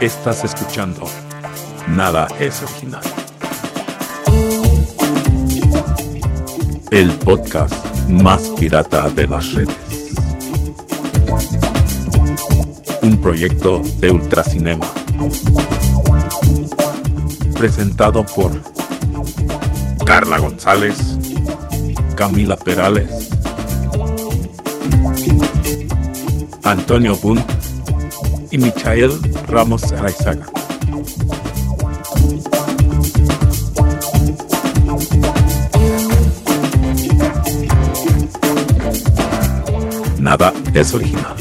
Estás escuchando Nada es Original, el podcast más pirata de las redes. Un proyecto de Ultracinema, presentado por Carla González, Camila Perales, Antonio Bunt y Michael Ramos Araizaga. Nada es original.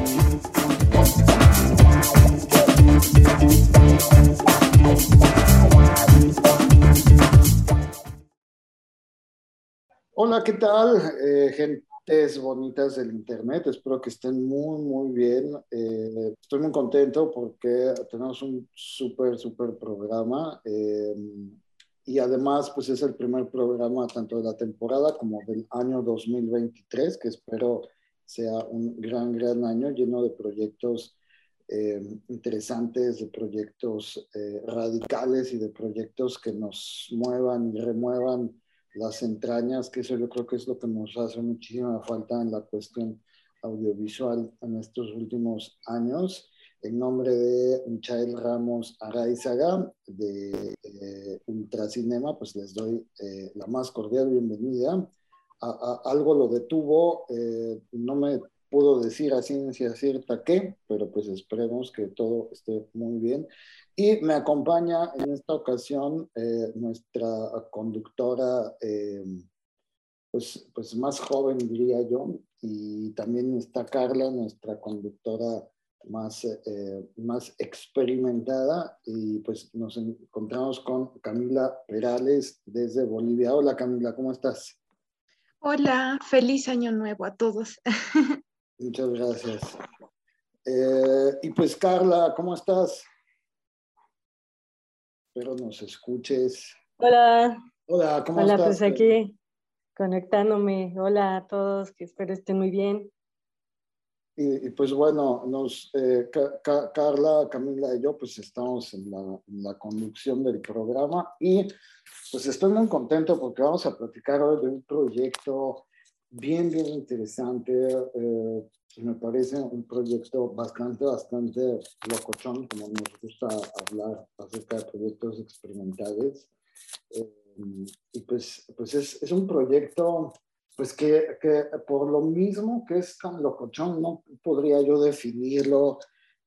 Hola, ¿qué tal? Gentes bonitas del internet, espero que estén muy bien. Estoy muy contento porque tenemos un súper programa y además pues es el primer programa tanto de la temporada como del año 2023, que espero sea un gran año lleno de proyectos interesantes, de proyectos radicales y de proyectos que nos muevan y remuevan las entrañas, que eso yo creo que es lo que nos hace muchísima falta en la cuestión audiovisual en estos últimos años. En nombre de Michael Ramos Araizaga de Ultracinema, pues les doy la más cordial bienvenida. Algo lo detuvo, no me pudo decir a ciencia cierta qué, pero pues esperemos que todo esté muy bien. Y me acompaña en esta ocasión nuestra conductora, pues más joven diría yo, y también está Carla, nuestra conductora más experimentada, y pues nos encontramos con Camila Perales desde Bolivia. Hola Camila, ¿cómo estás? Hola, feliz año nuevo a todos. Muchas gracias. Y pues Carla, ¿cómo estás? Espero nos escuches. Hola. Hola, ¿cómo Hola, estás? pues aquí conectándome. Hola a todos, que espero estén muy bien. Y pues bueno, Carla, Camila y yo pues estamos en la conducción del programa y pues estoy muy contento porque vamos a platicar hoy de un proyecto bien interesante. Me parece un proyecto bastante locochón, como nos gusta hablar acerca de proyectos experimentales. Y pues es un proyecto pues que por lo mismo que es tan locochón, no podría yo definirlo.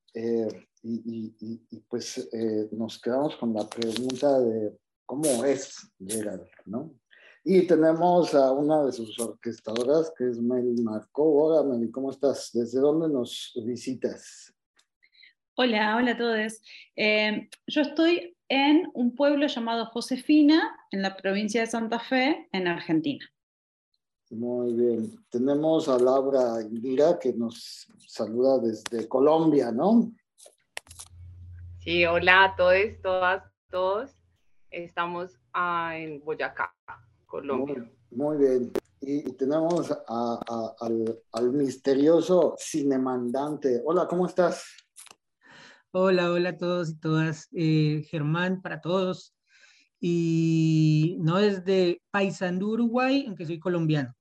Y pues nos quedamos con la pregunta de cómo es Gerald, ¿no? Y tenemos a una de sus orquestadoras, que es Meli Marco. Hola, Meli, ¿cómo estás? ¿Desde dónde nos visitas? Hola a todos. Yo estoy en un pueblo llamado Josefina, en la provincia de Santa Fe, en Argentina. Muy bien. Tenemos a Laura Indira, que nos saluda desde Colombia, ¿no? Sí, hola a todos, todas, todos. Estamos en Boyacá, Colombia. Muy bien. Y tenemos al misterioso cinemandante. Hola, ¿cómo estás? Hola a todos y todas. Germán para todos. Y no desde Paysandú, Uruguay, aunque soy colombiano.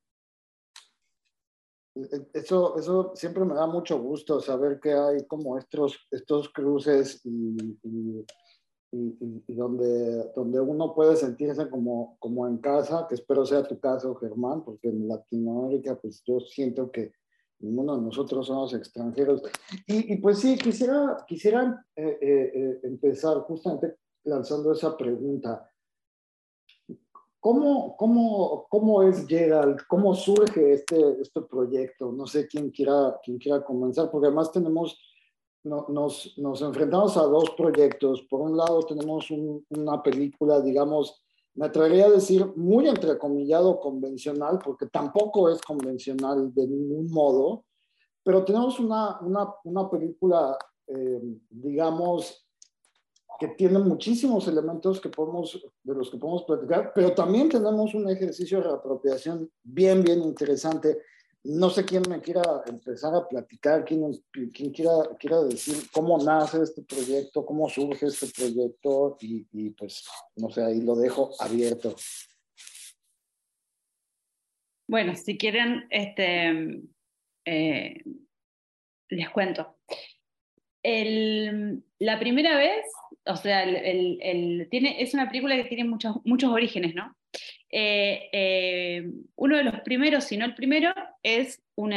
Eso siempre me da mucho gusto saber que hay como estos cruces y donde uno puede sentirse como en casa, que espero sea tu caso, Germán, porque en Latinoamérica pues yo siento que ninguno de nosotros somos extranjeros. Y pues sí, quisiera empezar justamente lanzando esa pregunta. ¿Cómo es Gerald? ¿Cómo surge este proyecto? No sé quién quiera comenzar, porque además nos enfrentamos a dos proyectos. Por un lado tenemos una película, digamos, me atrevería a decir muy entrecomillado convencional, porque tampoco es convencional de ningún modo, pero tenemos una película, digamos, que tiene muchísimos elementos de los que podemos platicar, pero también tenemos un ejercicio de reapropiación bien interesante. No sé quién me quiera empezar a platicar, quién quiera decir cómo nace este proyecto, cómo surge este proyecto y pues, no sé, ahí lo dejo abierto. Bueno, si quieren, les cuento. La primera vez, o sea, es una película que tiene muchos orígenes, ¿no? Uno de los primeros, si no el primero, es un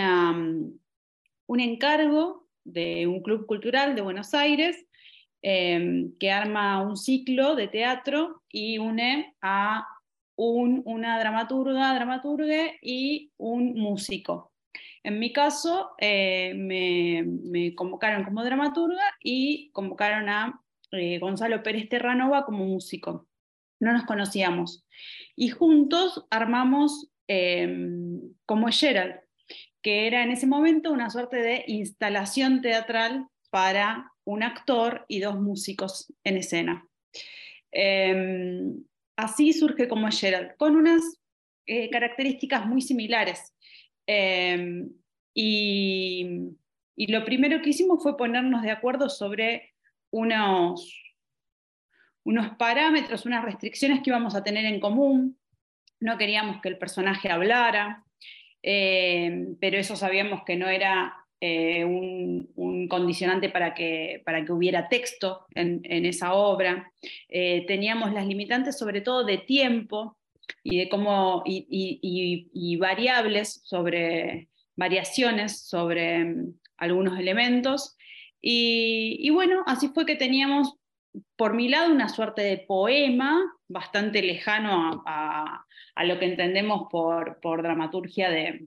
encargo de un club cultural de Buenos Aires que arma un ciclo de teatro y une a una dramaturga y un músico. En mi caso, me convocaron como dramaturga y convocaron a Gonzalo Pérez Terranova como músico. No nos conocíamos. Y juntos armamos Como Gerald, que era en ese momento una suerte de instalación teatral para un actor y dos músicos en escena. Así surge Como Gerald, con unas características muy similares. Y lo primero que hicimos fue ponernos de acuerdo sobre unos parámetros, unas restricciones que íbamos a tener en común. No queríamos que el personaje hablara, pero eso sabíamos que no era un condicionante para que hubiera texto en esa obra. Teníamos las limitantes sobre todo de tiempo y de cómo y variables sobre variaciones sobre algunos elementos y bueno, así fue que teníamos por mi lado una suerte de poema bastante lejano a lo que entendemos por dramaturgia de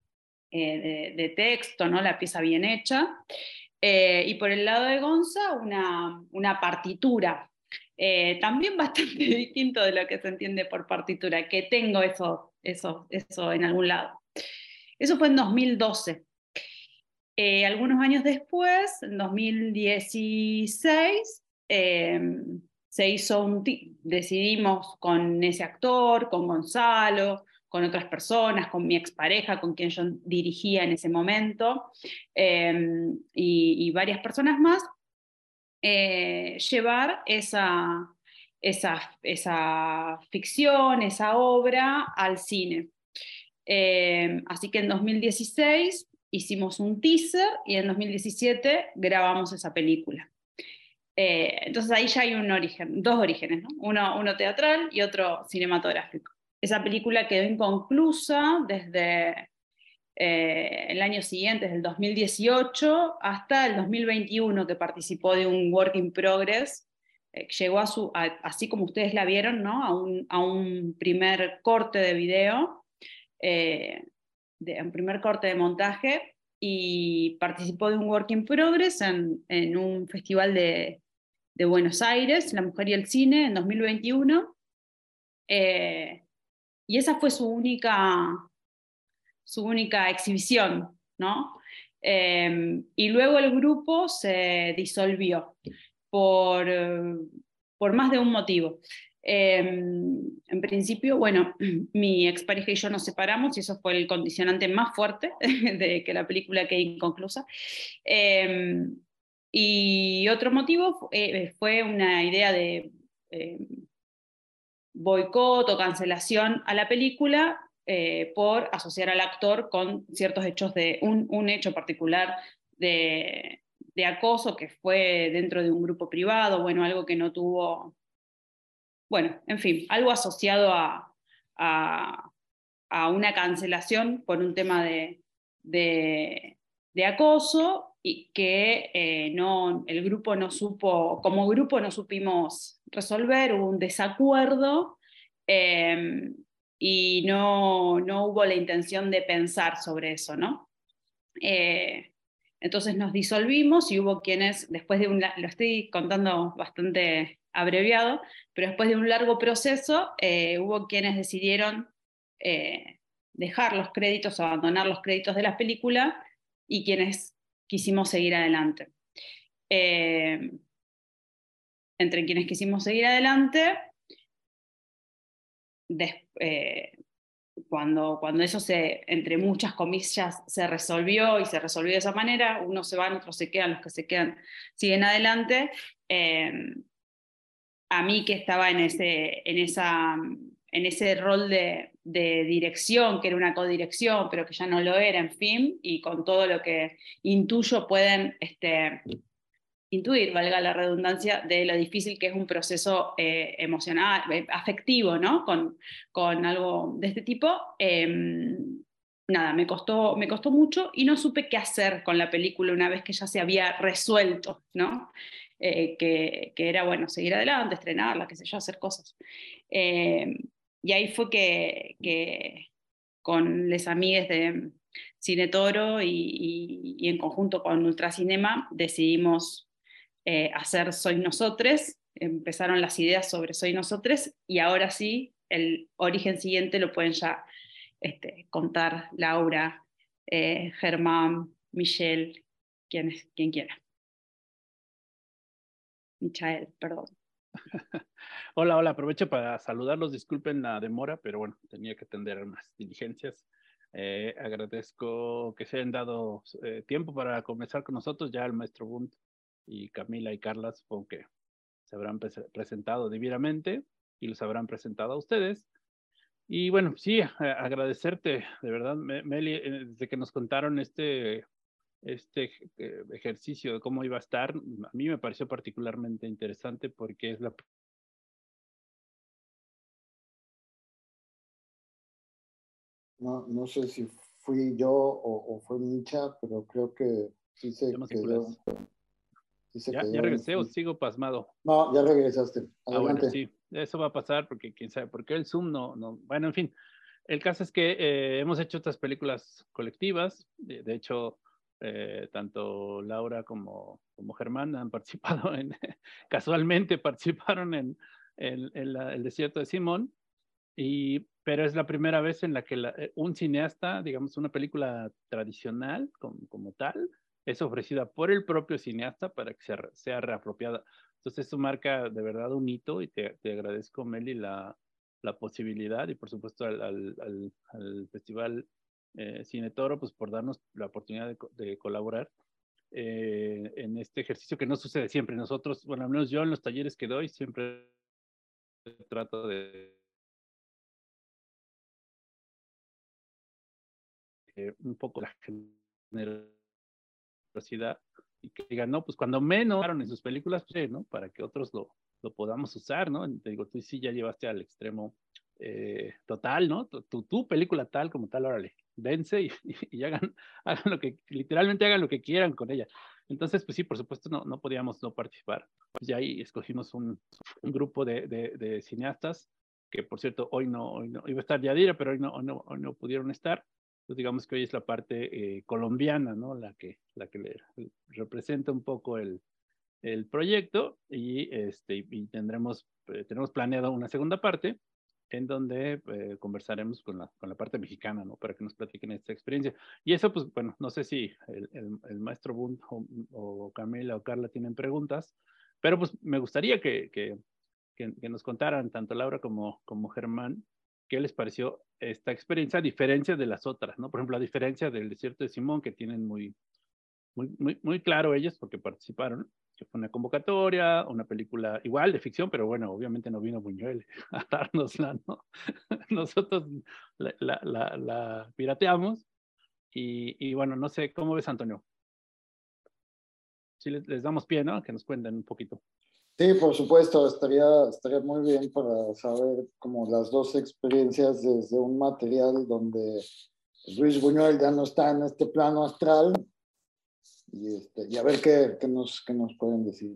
texto, ¿no? La pieza bien hecha. Y por el lado de Gonza, una partitura, también bastante distinto de lo que se entiende por partitura, que tengo eso en algún lado. Eso fue en 2012. Algunos años después, en 2016, se hizo decidimos con ese actor, con Gonzalo, con otras personas, con mi expareja, con quien yo dirigía en ese momento, y varias personas más, llevar esa ficción, esa obra al cine. Así que en 2016 hicimos un teaser y en 2017 grabamos esa película. Entonces ahí ya hay dos orígenes, ¿no? Uno teatral y otro cinematográfico. Esa película quedó inconclusa desde el año siguiente, desde el 2018 hasta el 2021, que participó de un work in progress. Llegó así como ustedes la vieron, ¿no? a un primer corte de video, un primer corte de montaje, y participó de un work in progress en un festival de Buenos Aires, La Mujer y el Cine, en 2021. Y esa fue su única exhibición, ¿no? Y luego el grupo se disolvió por más de un motivo. En principio, bueno, mi expareja y yo nos separamos y eso fue el condicionante más fuerte de que la película quede inconclusa. Y otro motivo fue una idea de boicot o cancelación a la película por asociar al actor con ciertos hechos de un hecho particular de acoso que fue dentro de un grupo privado, bueno, algo que no tuvo, bueno, en fin, algo asociado a una cancelación por un tema de acoso y que el grupo no supo, como grupo no supimos resolver, hubo un desacuerdo y no hubo la intención de pensar sobre eso, ¿no? Entonces nos disolvimos y hubo quienes, después de lo estoy contando bastante abreviado, pero después de un largo proceso, hubo quienes decidieron dejar los créditos, abandonar los créditos de la película, y quienes quisimos seguir adelante. Entre quienes quisimos seguir adelante, cuando eso entre muchas comillas, se resolvió y se resolvió de esa manera, unos se van, otros se quedan, los que se quedan siguen adelante. A mí que estaba en ese rol de dirección, que era una codirección, pero que ya no lo era, en fin, y con todo lo que intuyo pueden intuir, valga la redundancia, de lo difícil que es un proceso emocional, afectivo, ¿no? Con algo de este tipo. Nada, me costó mucho y no supe qué hacer con la película una vez que ya se había resuelto, ¿no? Que era, bueno, seguir adelante, estrenarla, qué sé yo, hacer cosas. Y ahí fue que con les amigues de Cine Toro y en conjunto con Ultracinema decidimos hacer Soy Nosotres. Empezaron las ideas sobre Soy Nosotres y ahora sí, el origen siguiente lo pueden ya contar Laura, Germán, Michelle, quien quiera. Michael, perdón. Hola, aprovecho para saludarlos, disculpen la demora, pero bueno, tenía que atender unas diligencias. Agradezco que se hayan dado tiempo para conversar con nosotros, ya el maestro Bunt y Camila y Carla supongo que se habrán presentado debidamente y los habrán presentado a ustedes. Y bueno, sí, agradecerte, de verdad, Meli, desde que nos contaron este ejercicio de cómo iba a estar, a mí me pareció particularmente interesante porque es la... No sé si fui yo o fue Micha, pero creo que sí se quedó. ¿Ya regresé o sigo pasmado? No, ya regresaste. Adelante. Bueno, sí, eso va a pasar porque quién sabe por qué el Zoom no. Bueno, en fin, el caso es que hemos hecho otras películas colectivas, de hecho, tanto Laura como Germán han participado casualmente participaron en El Desierto de Simón, pero es la primera vez en la que un cineasta, digamos, una película tradicional como tal, es ofrecida por el propio cineasta para que sea reapropiada. Entonces eso marca de verdad un hito y te agradezco, Meli, la posibilidad y por supuesto al Festival Cine Toro, pues por darnos la oportunidad de colaborar en este ejercicio que no sucede siempre. Nosotros, bueno, al menos yo en los talleres que doy siempre trato de un poco la generosidad y que digan, no, pues cuando menos en sus películas, pues, ¿no? Para que otros lo podamos usar, ¿no? Te digo, tú sí ya llevaste al extremo total, ¿no? Tu película tal como tal, órale, dense y hagan literalmente hagan lo que quieran con ella. Entonces, pues sí, por supuesto, no podíamos no participar. Pues ya ahí escogimos un grupo de cineastas, que por cierto, hoy no iba a estar Yadira, pero hoy no pudieron estar. Pues digamos que hoy es la parte colombiana, ¿no? La que le representa un poco el proyecto y tenemos planeado una segunda parte en donde conversaremos con la parte mexicana, ¿no? Para que nos platiquen esta experiencia. Y eso, pues, bueno, no sé si el maestro Bunt o Camila o Carla tienen preguntas, pero pues me gustaría que nos contaran tanto Laura como Germán qué les pareció esta experiencia, a diferencia de las otras, ¿no? Por ejemplo, a diferencia del Desierto de Simón, que tienen muy claro ellos, porque participaron, que fue una convocatoria, una película igual de ficción, pero bueno, obviamente no vino Buñuel a dárnosla, ¿no? Nosotros la pirateamos y bueno, no sé, ¿cómo ves, Antonio? Si les damos pie, ¿no? Que nos cuenten un poquito. Sí, por supuesto, estaría muy bien para saber como las dos experiencias desde un material donde Luis Buñuel ya no está en este plano astral y a ver qué nos pueden decir.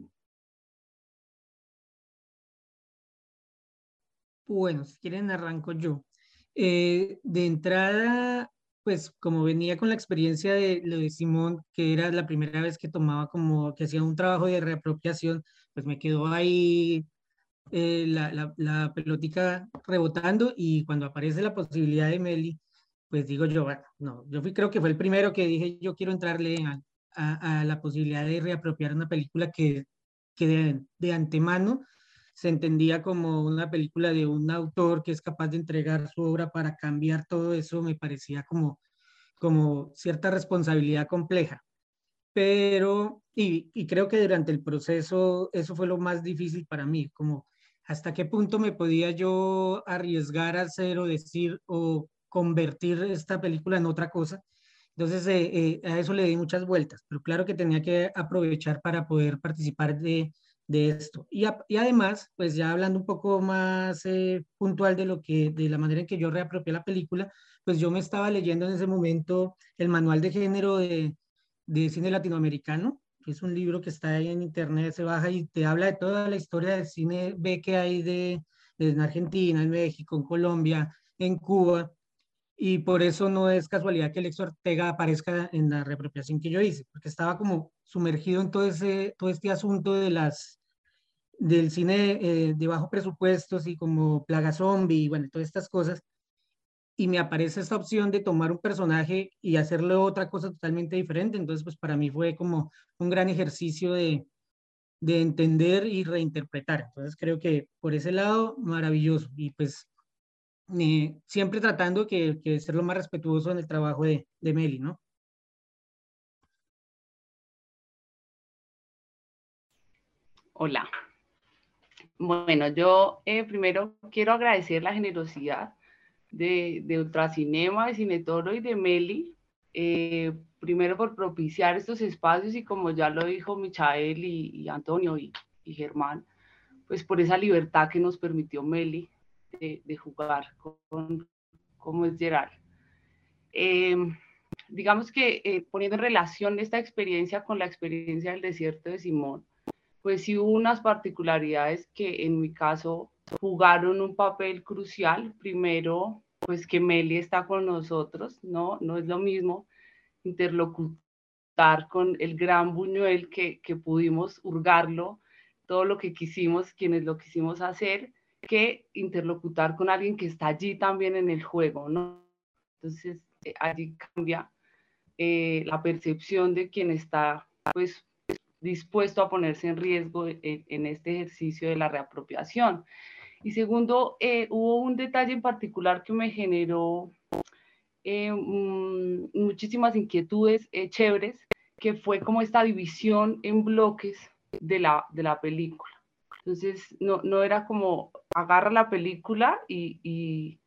Bueno, si quieren arranco yo. De entrada, pues como venía con la experiencia de lo de Simón, que era la primera vez que tomaba como que hacía un trabajo de reapropiación, pues me quedó ahí la pelotica rebotando y cuando aparece la posibilidad de Meli, pues digo yo, bueno, no, creo que fue el primero que dije, yo quiero entrarle a la posibilidad de reapropiar una película que de antemano se entendía como una película de un autor que es capaz de entregar su obra para cambiar todo eso, me parecía como cierta responsabilidad compleja. Pero, y creo que durante el proceso eso fue lo más difícil para mí, como hasta qué punto me podía yo arriesgar a hacer o decir o convertir esta película en otra cosa. Entonces, a eso le di muchas vueltas, pero claro que tenía que aprovechar para poder participar de esto. Y además, pues ya hablando un poco más puntual de la manera en que yo reapropié la película, pues yo me estaba leyendo en ese momento el manual de género de cine latinoamericano, que es un libro que está ahí en internet, se baja y te habla de toda la historia del cine B que hay en Argentina, en México, en Colombia, en Cuba, y por eso no es casualidad que Alex Ortega aparezca en la reapropiación que yo hice, porque estaba como sumergido en todo este asunto del cine de bajo presupuestos y como Plaga Zombie y bueno, todas estas cosas, y me aparece esta opción de tomar un personaje y hacerle otra cosa totalmente diferente. Entonces, pues para mí fue como un gran ejercicio de entender y reinterpretar. Entonces, creo que por ese lado, maravilloso. Y pues siempre tratando que ser lo más respetuoso en el trabajo de Meli, ¿no? Hola. Bueno, yo primero quiero agradecer la generosidad de Ultracinema, de Cinetoro y de Meli, primero por propiciar estos espacios y como ya lo dijo Michael y Antonio y Germán, pues por esa libertad que nos permitió Meli de jugar con cómo es Gerard. Digamos que poniendo en relación esta experiencia con la experiencia del desierto de Simón, pues sí hubo unas particularidades que en mi caso jugaron un papel crucial. Primero, pues que Meli está con nosotros, ¿no? No es lo mismo interlocutar con el gran Buñuel que pudimos hurgarlo, todo lo que quisimos, quienes lo quisimos hacer, que interlocutar con alguien que está allí también en el juego, ¿no? Entonces, allí cambia la percepción de quien está, pues, dispuesto a ponerse en riesgo en este ejercicio de la reapropiación. Y segundo, hubo un detalle en particular que me generó muchísimas inquietudes chéveres, que fue como esta división en bloques de la película. Entonces, no era como agarra la película y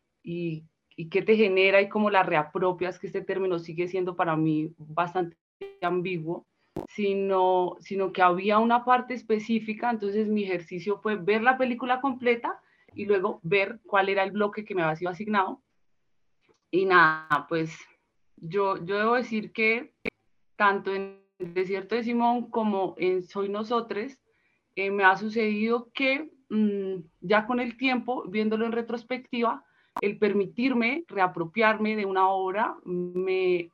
qué te genera y cómo la reapropias, que este término sigue siendo para mí bastante ambiguo, sino que había una parte específica. Entonces mi ejercicio fue ver la película completa y luego ver cuál era el bloque que me había sido asignado. Y nada, pues yo debo decir que tanto en El Desierto de Simón como en Soy Nosotres, me ha sucedido que ya con el tiempo, viéndolo en retrospectiva, el permitirme reapropiarme de una obra me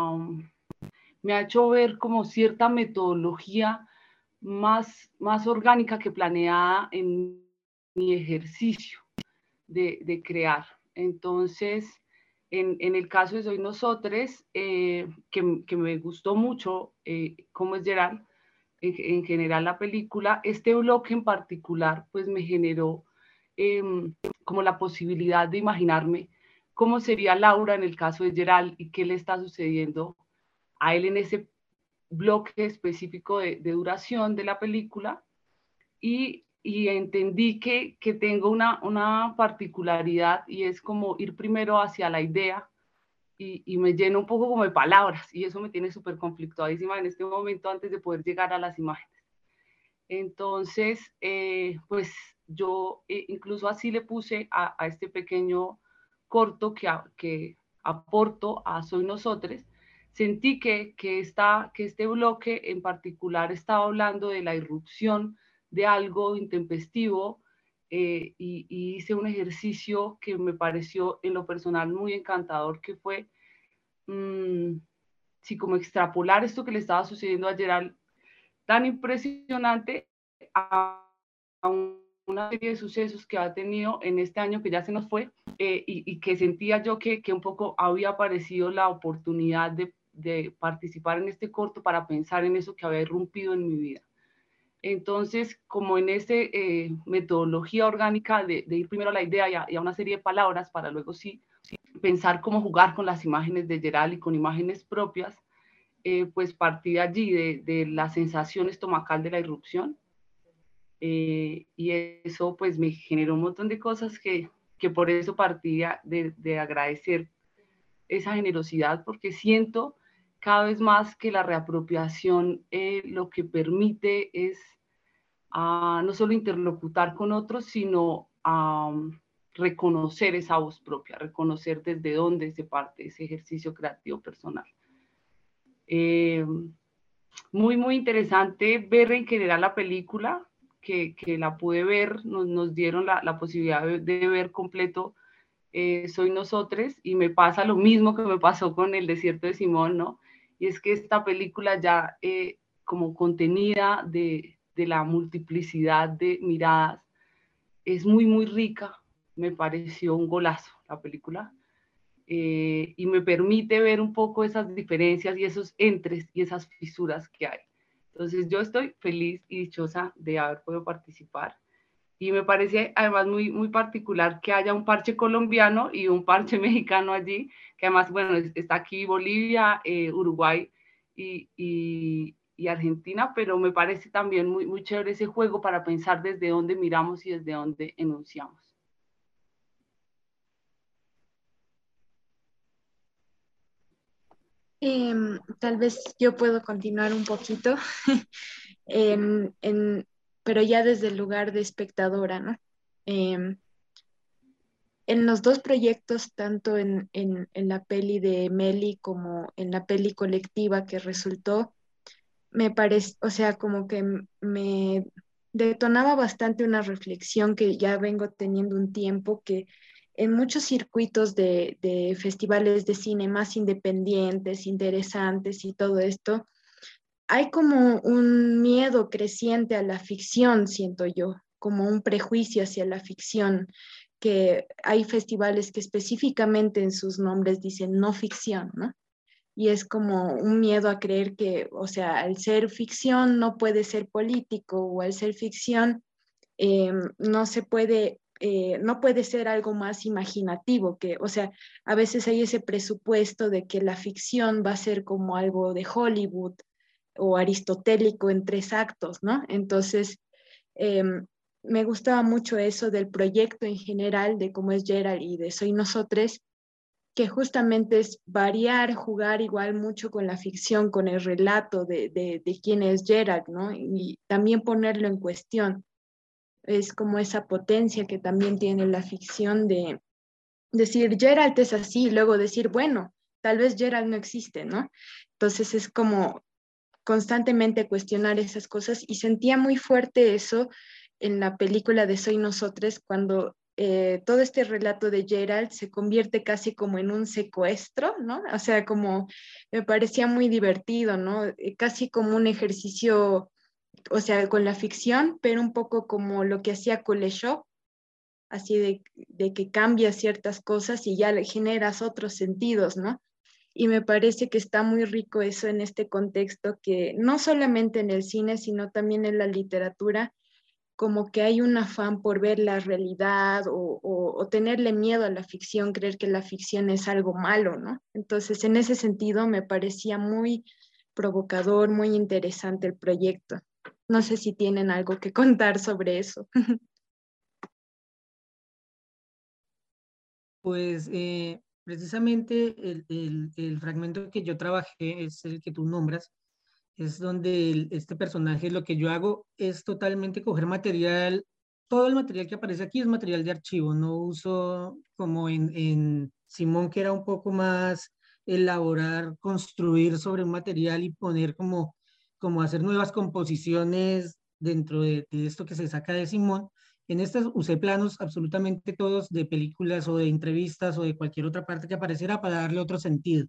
ha hecho ver como cierta metodología más orgánica que planeada en mi ejercicio de crear. Entonces, en el caso de Soy Nosotres, que me gustó mucho cómo es Gerard, en general la película, este bloque en particular, pues me generó como la posibilidad de imaginarme cómo sería Laura en el caso de Gerald y qué le está sucediendo a él en ese bloque específico de duración de la película. Y entendí que tengo una particularidad y es como ir primero hacia la idea y me lleno un poco como de palabras y eso me tiene súper conflictuadísima en este momento antes de poder llegar a las imágenes. Entonces, pues yo incluso así le puse a este pequeño corto que aporto a Soy Nosotres. Sentí que este bloque en particular estaba hablando de la irrupción de algo intempestivo y hice un ejercicio que me pareció en lo personal muy encantador, que fue sí, como extrapolar esto que le estaba sucediendo a Gerald tan impresionante a una serie de sucesos que ha tenido en este año que ya se nos fue y que sentía yo que un poco había aparecido la oportunidad de participar en este corto para pensar en eso que había irrumpido en mi vida. Entonces, como en esa metodología orgánica de ir primero a la idea y a una serie de palabras para luego sí pensar cómo jugar con las imágenes de Gerald y con imágenes propias, pues partí de allí, de la sensación estomacal de la irrupción. Y eso pues me generó un montón de cosas que por eso partía de agradecer esa generosidad, porque siento cada vez más que la reapropiación lo que permite es no solo interlocutar con otros, sino reconocer esa voz propia, reconocer desde dónde se parte ese ejercicio creativo personal. Muy, muy interesante ver en general la película, que la pude ver, nos dieron la posibilidad de ver completo Soy Nosotres, y me pasa lo mismo que me pasó con El Desierto de Simón, ¿no? Y es que esta película ya como contenida de la multiplicidad de miradas, es muy, muy rica. Me pareció un golazo la película. Y me permite ver un poco esas diferencias y esos entres y esas fisuras que hay. Entonces yo estoy feliz y dichosa de haber podido participar. Y me parece además muy, muy particular que haya un parche colombiano y un parche mexicano allí, que además, bueno, está aquí Bolivia, Uruguay y Argentina, pero me parece también muy, muy chévere ese juego para pensar desde dónde miramos y desde dónde enunciamos. Tal vez yo puedo continuar un poquito, pero ya desde el lugar de espectadora, ¿no? Em, en los dos proyectos, tanto en la peli de Meli como en la peli colectiva que resultó, me parece, o sea, como que me detonaba bastante una reflexión que ya vengo teniendo un tiempo, que en muchos circuitos de festivales de cine más independientes, interesantes y todo esto, hay como un miedo creciente a la ficción, siento yo, como un prejuicio hacia la ficción, que hay festivales que específicamente en sus nombres dicen no ficción, ¿no? Y es como un miedo a creer que, o sea, al ser ficción no puede ser político, o al ser ficción no se puede, no puede ser algo más imaginativo, que, o sea, a veces hay ese presupuesto de que la ficción va a ser como algo de Hollywood o aristotélico en 3 actos, ¿no? Entonces, eh, me gustaba mucho eso del proyecto en general, de cómo es Gerald y de Soy Nosotres, que justamente es variar, jugar igual mucho con la ficción, con el relato de quién es Gerald, ¿no? Y también ponerlo en cuestión. Es como esa potencia que también tiene la ficción de decir Gerald es así, y luego decir, bueno, tal vez Gerald no existe, ¿no? Entonces es como constantemente cuestionar esas cosas, y sentía muy fuerte eso en la película de Soy Nosotres, cuando todo este relato de Gerald se convierte casi como en un secuestro, ¿no? O sea, como me parecía muy divertido, ¿no? Casi como un ejercicio, o sea, con la ficción, pero un poco como lo que hacía Kuleshov, así de que cambias ciertas cosas y ya le generas otros sentidos, ¿no? Y me parece que está muy rico eso en este contexto, que no solamente en el cine, sino también en la literatura, como que hay un afán por ver la realidad o tenerle miedo a la ficción, creer que la ficción es algo malo, ¿no? Entonces, en ese sentido, me parecía muy provocador, muy interesante el proyecto. No sé si tienen algo que contar sobre eso. Pues precisamente el fragmento que yo trabajé es el que tú nombras, es donde este personaje, lo que yo hago es totalmente coger material, todo el material que aparece aquí es material de archivo, no uso como en Simón, que era un poco más elaborar, construir sobre un material y poner como hacer nuevas composiciones dentro de esto que se saca de Simón. En estas usé planos absolutamente todos de películas o de entrevistas o de cualquier otra parte que apareciera para darle otro sentido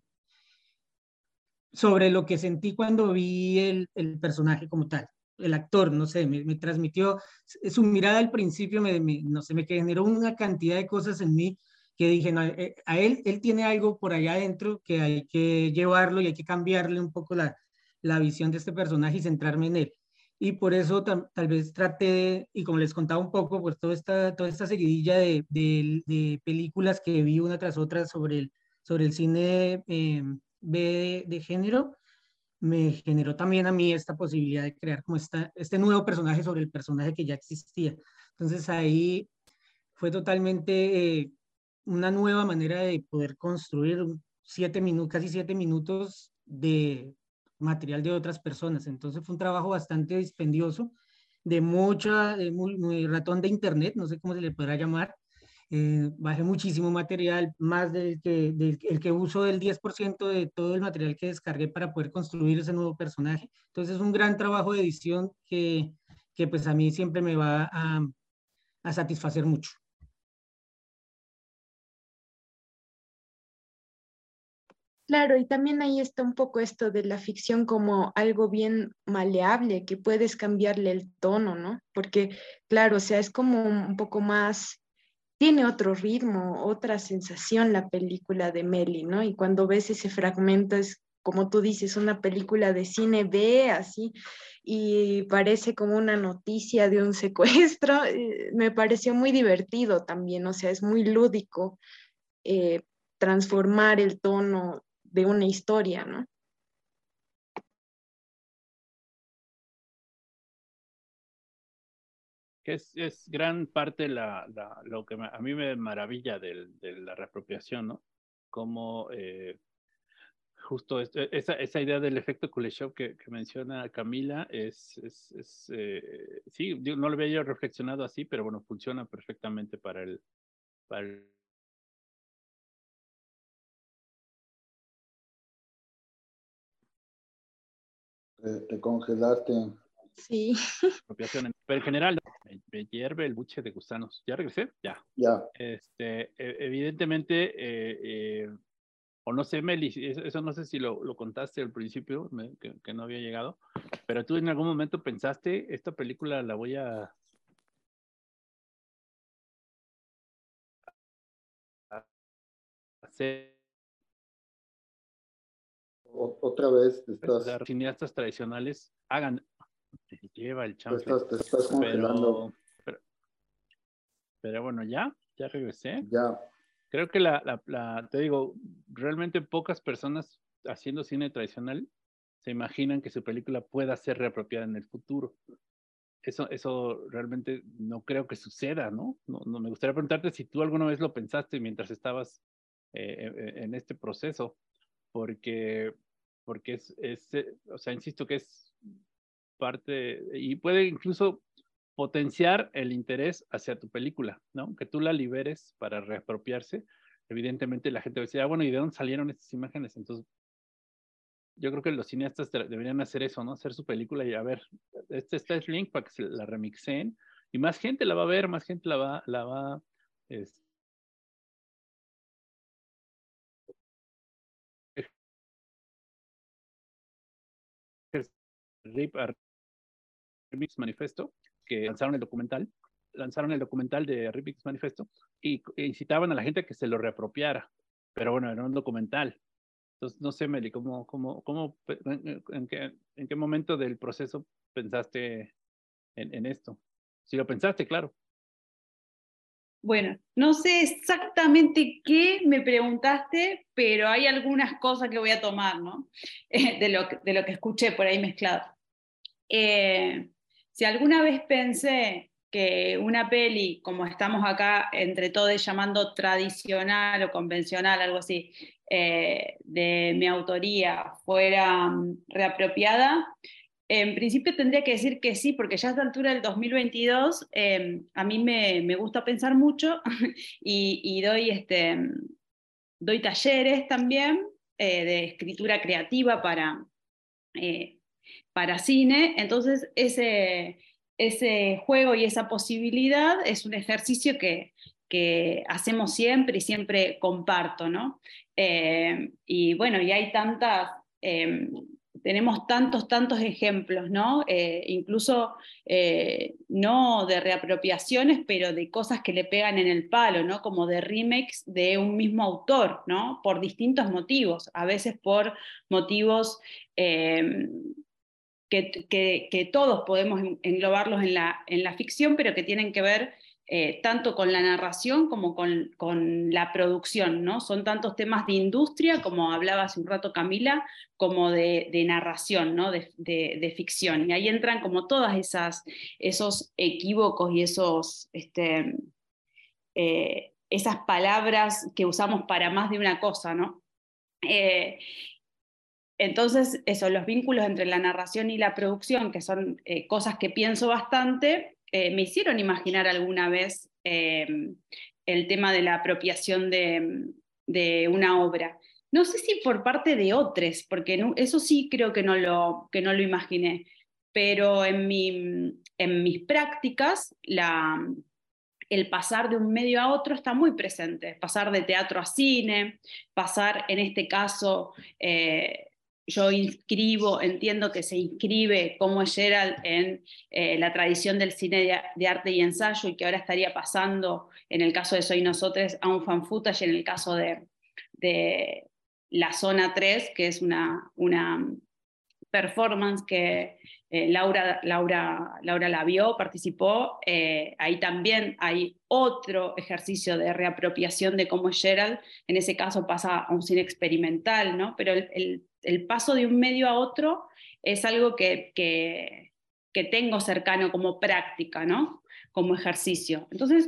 sobre lo que sentí cuando vi el personaje como tal. El actor, no sé, me transmitió su mirada al principio, no sé, me generó una cantidad de cosas en mí que dije, no, a él tiene algo por allá adentro que hay que llevarlo y hay que cambiarle un poco la visión de este personaje y centrarme en él. y por eso tal vez traté de, y como les contaba un poco, pues toda esta seguidilla de películas que vi una tras otra sobre el cine B de género, me generó también a mí esta posibilidad de crear como este nuevo personaje sobre el personaje que ya existía. Entonces ahí fue totalmente una nueva manera de poder construir casi 7 minutos de material de otras personas. Entonces fue un trabajo bastante dispendioso, muy ratón de internet, no sé cómo se le podrá llamar. Bajé muchísimo material, más el que uso del 10% de todo el material que descargué para poder construir ese nuevo personaje. Entonces es un gran trabajo de edición que pues a mí siempre me va a satisfacer mucho. Claro, y también ahí está un poco esto de la ficción como algo bien maleable, que puedes cambiarle el tono, ¿no? Porque, claro, o sea, es como un poco más, tiene otro ritmo, otra sensación la película de Meli, ¿no? Y cuando ves ese fragmento es, como tú dices, una película de cine B, así, y parece como una noticia de un secuestro. Me pareció muy divertido también, o sea, es muy lúdico eh, transformar el tono de una historia, ¿no? Que es gran parte lo que a mí me maravilla de la reapropiación, ¿no? Como justo esa idea del efecto Kuleshov que menciona Camila sí, no lo había yo reflexionado así, pero bueno, funciona perfectamente para el Te congelaste. Sí. apropiación. Pero en general, me hierve el buche de gusanos. ¿Ya regresé? Ya. Ya. Evidentemente, o no sé, Meli, eso no sé si lo contaste al principio, que no había llegado, pero tú en algún momento pensaste, esta película la voy a hacer, Otra vez te estás, cineastas tradicionales hagan, lleva el te chanfle, estás, te estás congelando. pero bueno, ya regresé. Ya. Creo que te digo, realmente pocas personas haciendo cine tradicional se imaginan que su película pueda ser reapropiada en el futuro. Eso realmente no creo que suceda, ¿no? No me gustaría preguntarte si tú alguna vez lo pensaste mientras estabas en este proceso, porque, porque o sea, insisto que es parte, y puede incluso potenciar el interés hacia tu película, ¿no? Que tú la liberes para reapropiarse. Evidentemente la gente va a decir, bueno, ¿y de dónde salieron estas imágenes? Entonces, yo creo que los cineastas deberían hacer eso, ¿no? Hacer su película y a ver, este es el link para que se la remixen y más gente la va a ver, más gente la va es, Remix Manifesto, que lanzaron el documental de Remix Manifesto y incitaban a la gente a que se lo reapropiara, pero bueno, era un documental. Entonces, no sé, Meli, en qué momento del proceso pensaste en esto? Si lo pensaste, claro. Bueno, no sé exactamente qué me preguntaste, pero hay algunas cosas que voy a tomar, ¿no? De lo que escuché por ahí mezclado. Si alguna vez pensé que una peli, como estamos acá entre todos llamando tradicional o convencional, algo así, de mi autoría, fuera reapropiada, en principio tendría que decir que sí, porque ya a esta altura del 2022 a mí me gusta pensar mucho y doy talleres también de escritura creativa para cine, entonces ese juego y esa posibilidad es un ejercicio que hacemos siempre y siempre comparto, ¿no? Y bueno, y hay tenemos tantos ejemplos, ¿no? Incluso no de reapropiaciones, pero de cosas que le pegan en el palo, ¿no? Como de remakes de un mismo autor, ¿no? Por distintos motivos, a veces por motivos que todos podemos englobarlos en la ficción, pero que tienen que ver tanto con la narración como con la producción, ¿no? Son tantos temas de industria, como hablaba hace un rato Camila, como de narración, ¿no? De ficción. Y ahí entran como todas esos equívocos y esas palabras que usamos para más de una cosa, ¿no? Entonces, eso, los vínculos entre la narración y la producción, que son cosas que pienso bastante, me hicieron imaginar alguna vez el tema de la apropiación de una obra. No sé si por parte de otros, porque no, eso sí creo que no lo imaginé, pero en mis prácticas el pasar de un medio a otro está muy presente, pasar de teatro a cine, pasar en este caso... yo entiendo que se inscribe como es Gerald en la tradición del cine de arte y ensayo, y que ahora estaría pasando, en el caso de Soy Nosotros, a un fan footage, en el caso de La Zona 3, que es una performance que Laura la vio, participó. Ahí también hay otro ejercicio de reapropiación de cómo es Gerald. En ese caso pasa a un cine experimental, ¿no? Pero el paso de un medio a otro es algo que tengo cercano como práctica, ¿no? Como ejercicio. Entonces,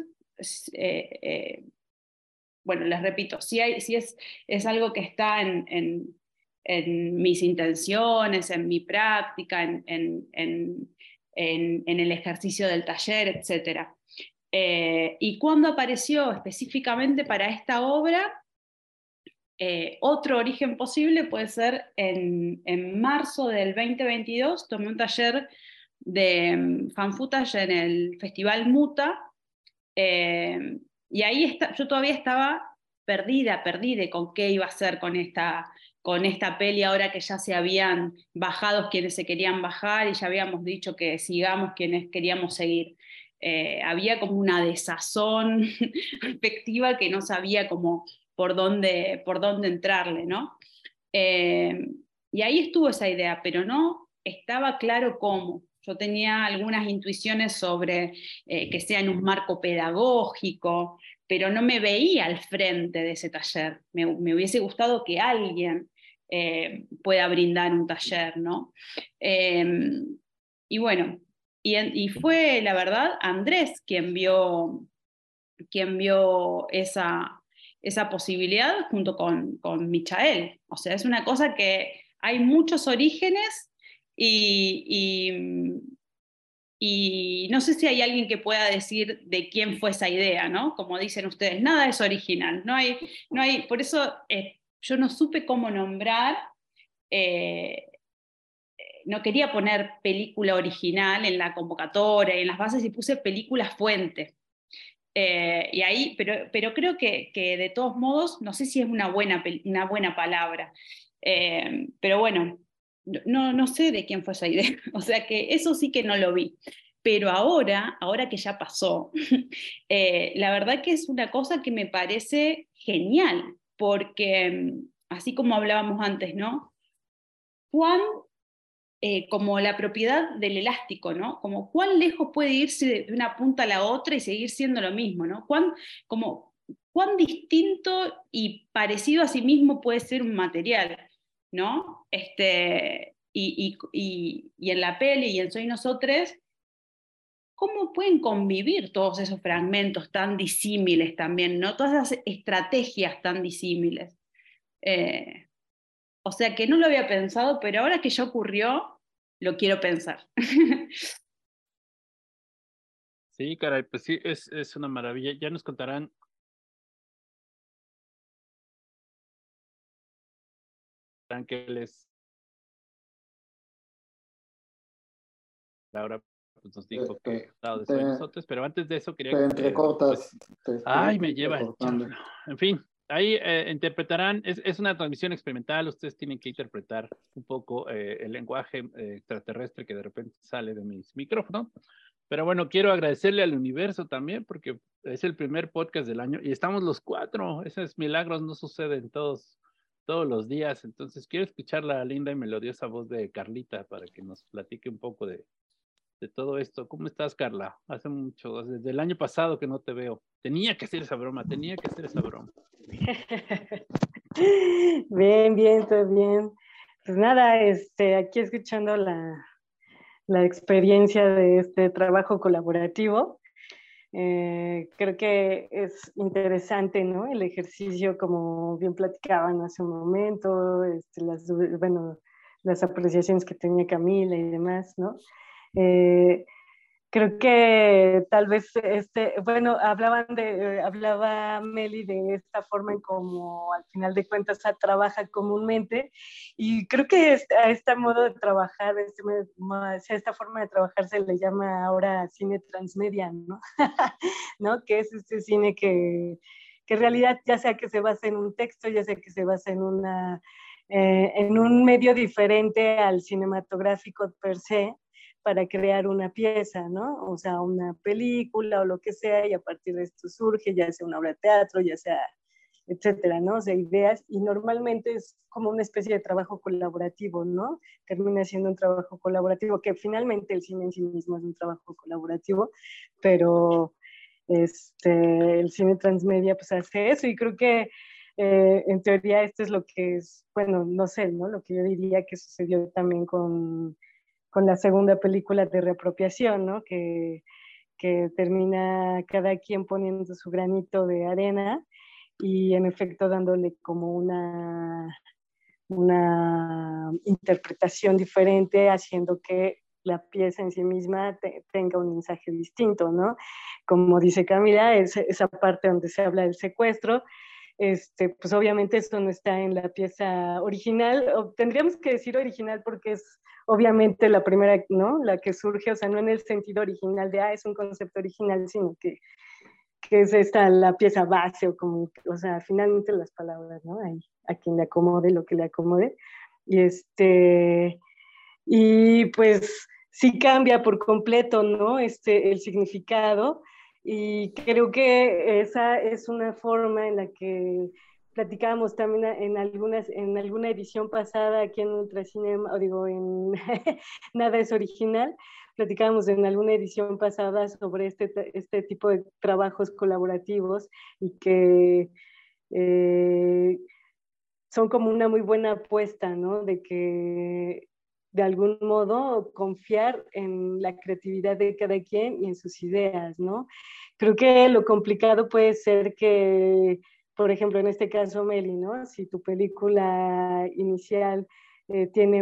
bueno, les repito, sí es algo que está en mis intenciones, en mi práctica, en el ejercicio del taller, etc. Y cuando apareció específicamente para esta obra, otro origen posible puede ser en marzo del 2022, tomé un taller de fan footage en el Festival Muta, y ahí yo todavía estaba perdida con qué iba a hacer con esta peli, ahora que ya se habían bajado quienes se querían bajar y ya habíamos dicho que sigamos quienes queríamos seguir. Había como una desazón afectiva que no sabía cómo por dónde entrarle, ¿no? Y ahí estuvo esa idea, pero no estaba claro cómo. Yo tenía algunas intuiciones sobre que sea en un marco pedagógico, pero no me veía al frente de ese taller. Me hubiese gustado que alguien pueda brindar un taller, ¿no? Y bueno, y fue, la verdad, Andrés quien vio esa posibilidad junto con Michael. O sea, es una cosa que hay muchos orígenes y no sé si hay alguien que pueda decir de quién fue esa idea, ¿no? Como dicen ustedes, nada es original. No hay, por eso yo no supe cómo nombrar, no quería poner película original en la convocatoria y en las bases, y puse película fuente. Y ahí, pero creo que de todos modos, no sé si es una buena palabra, pero bueno, no sé de quién fue esa idea, o sea que eso sí que no lo vi. Pero ahora que ya pasó, la verdad que es una cosa que me parece genial, porque así como hablábamos antes, ¿no? Juan, como la propiedad del elástico, ¿no? Como cuán lejos puede irse de una punta a la otra y seguir siendo lo mismo, ¿no? Cuán distinto y parecido a sí mismo puede ser un material, ¿no? Y en la peli y en Soy Nosotros, ¿cómo pueden convivir todos esos fragmentos tan disímiles también, ¿no? Todas esas estrategias tan disímiles. O sea que no lo había pensado, pero ahora que ya ocurrió, lo quiero pensar. Sí, caray, pues sí, es una maravilla. Ya nos contarán que les... Laura pues, nos dijo que estaba de Soy Nosotros, pero antes de eso quería... Te entrecortas. Ay, me lleva el chafo. En fin, ahí interpretarán, es una transmisión experimental, ustedes tienen que interpretar un poco el lenguaje extraterrestre que de repente sale de mis micrófonos. Pero bueno, quiero agradecerle al universo también, porque es el primer podcast del año y estamos los 4. Esos milagros no suceden todos todos los días. Entonces quiero escuchar la linda y melodiosa voz de Carlita para que nos platique un poco de todo esto. ¿Cómo estás, Carla? Hace mucho, desde el año pasado que no te veo. Tenía que hacer esa broma. Bien, bien, todo bien. Pues nada, aquí escuchando la experiencia de este trabajo colaborativo. Creo que es interesante, ¿no? El ejercicio, como bien platicaban hace un momento, las apreciaciones que tenía Camila y demás, ¿no? Creo que tal vez, hablaba Meli de esta forma en como al final de cuentas trabaja comúnmente, y creo que a este modo de trabajar, esta forma de trabajar se le llama ahora cine transmedia, ¿no? ¿No? Que es este cine que en realidad ya sea que se basa en un texto, ya sea que se basa en un medio diferente al cinematográfico per se, para crear una pieza, ¿no? O sea, una película o lo que sea, y a partir de esto surge, ya sea una obra de teatro, ya sea, etcétera, ¿no? O sea, ideas, y normalmente es como una especie de trabajo colaborativo, ¿no? Termina siendo un trabajo colaborativo, que finalmente el cine en sí mismo es un trabajo colaborativo, pero el cine transmedia pues hace eso, y creo que en teoría esto es lo que es, bueno, no sé, ¿no? Lo que yo diría que sucedió también con la segunda película de reapropiación, ¿no? Que termina cada quien poniendo su granito de arena y en efecto dándole como una interpretación diferente, haciendo que la pieza en sí misma tenga un mensaje distinto, ¿no? Como dice Camila, esa parte donde se habla del secuestro, pues obviamente esto no está en la pieza original, o tendríamos que decir original porque es obviamente la primera, ¿no? La que surge, o sea, no en el sentido original de, es un concepto original, sino que es esta la pieza base, o como, o sea, finalmente las palabras, ¿no? A quien le acomode lo que le acomode. Y pues sí cambia por completo, ¿no? El significado, y creo que esa es una forma en la que platicábamos también en alguna edición pasada aquí en Ultracinema, o digo, en Nada es Original, platicábamos en alguna edición pasada sobre este tipo de trabajos colaborativos, y que son como una muy buena apuesta, ¿no? De que de algún modo confiar en la creatividad de cada quien y en sus ideas, ¿no? Creo que lo complicado puede ser que, por ejemplo, en este caso, Meli, ¿no? Si tu película inicial tiene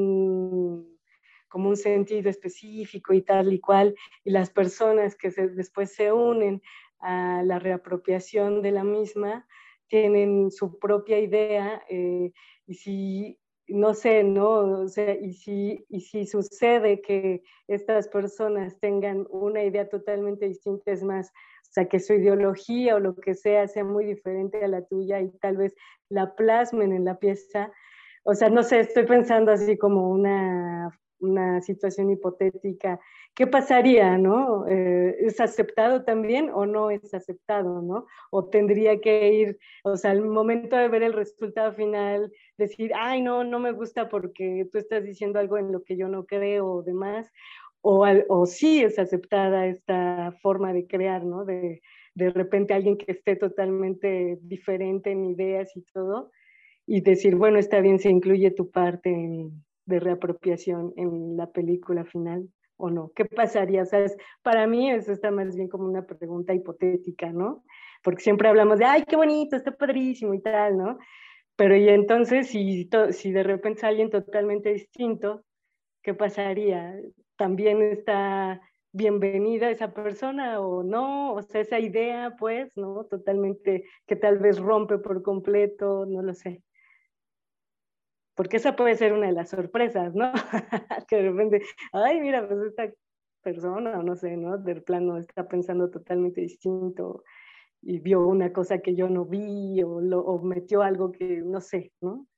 como un sentido específico y tal y cual, y las personas que después se unen a la reapropiación de la misma tienen su propia idea, y si, no sé, ¿no? O sea, y si sucede que estas personas tengan una idea totalmente distinta, es más, o sea, que su ideología o lo que sea muy diferente a la tuya, y tal vez la plasmen en la pieza. O sea, no sé, estoy pensando así como una situación hipotética. ¿Qué pasaría, no? ¿Es aceptado también o no es aceptado, no? O tendría que ir, o sea, al momento de ver el resultado final, decir, ay, no me gusta porque tú estás diciendo algo en lo que yo no creo o demás, o sí es aceptada esta forma de crear, ¿no? De repente alguien que esté totalmente diferente en ideas y todo, y decir, bueno, está bien, se incluye tu parte de reapropiación en la película final o no. ¿Qué pasaría? O sea, para mí eso está más bien como una pregunta hipotética, ¿no? Porque siempre hablamos de, ay, qué bonito, está padrísimo y tal, ¿no? Pero y entonces, si de repente es alguien totalmente distinto, ¿qué pasaría? ¿También está bienvenida esa persona o no? O sea, esa idea, pues, ¿no? Totalmente, que tal vez rompe por completo, no lo sé. Porque esa puede ser una de las sorpresas, ¿no? Que de repente, ay, mira, pues esta persona, no sé, ¿no? Del plano está pensando totalmente distinto y vio una cosa que yo no vi, o metió algo que no sé, ¿no?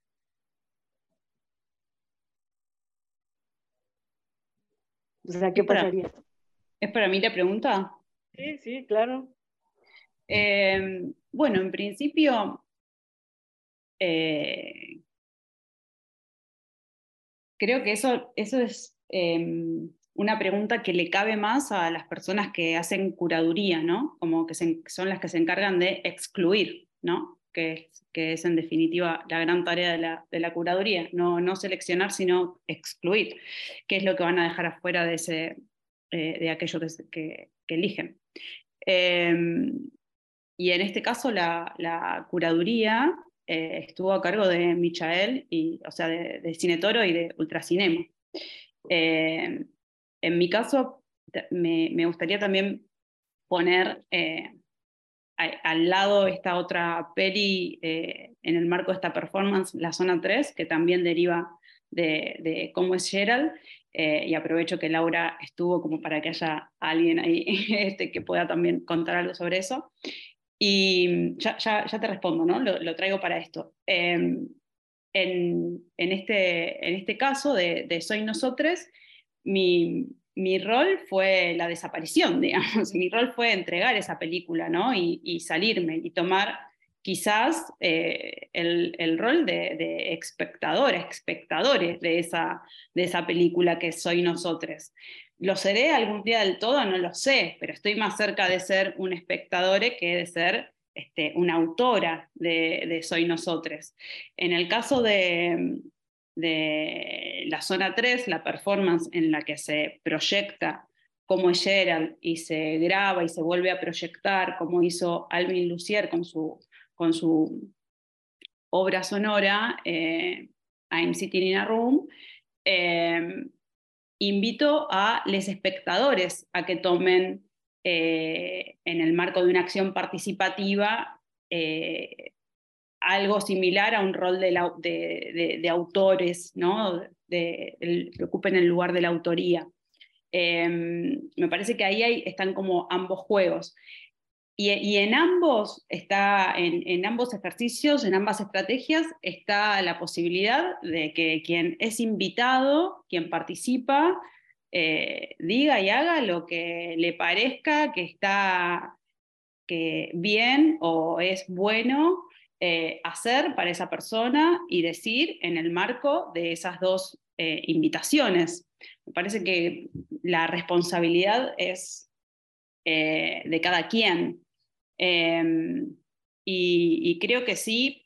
O sea, ¿qué pasaría? ¿Es para mí la pregunta? Sí, claro. Bueno, en principio, creo que eso es una pregunta que le cabe más a las personas que hacen curaduría, ¿no? Como que son las que se encargan de excluir, ¿no? Que es en definitiva la gran tarea de la curaduría, no seleccionar, sino excluir, qué es lo que van a dejar afuera de aquello que eligen. Y en este caso la curaduría estuvo a cargo de Michael, o sea, de Cinetoro y de Ultracinema. En mi caso, me gustaría también poner al lado esta otra peli en el marco de esta performance, La Zona 3, que también deriva de Cómo es Gerald, y aprovecho que Laura estuvo como para que haya alguien ahí que pueda también contar algo sobre eso. Y ya te respondo, ¿no? Lo traigo para esto. En este caso de Soy Nosotres, mi rol fue la desaparición, digamos. Mi rol fue entregar esa película, ¿no? Y salirme y tomar quizás el rol de espectadores de esa película que Soy Nosotres. ¿Lo seré algún día del todo? No lo sé, pero estoy más cerca de ser un espectador que de ser una autora de Soy Nosotres. En el caso de La Zona 3, la performance en la que se proyecta Cómo es Gerald y se graba y se vuelve a proyectar, como hizo Alvin Lucier con su obra sonora, I'm Sitting in a Room, invito a los espectadores a que tomen en el marco de una acción participativa algo similar a un rol de autores, ¿no? Que ocupen el lugar de la autoría. Me parece que ahí están como ambos juegos. Y en ambos en ambos ejercicios, en ambas estrategias, está la posibilidad de que quien es invitado, quien participa, diga y haga lo que le parezca que está bien o es bueno hacer para esa persona y decir en el marco de esas dos invitaciones. Me parece que la responsabilidad es de cada quien. Y creo que sí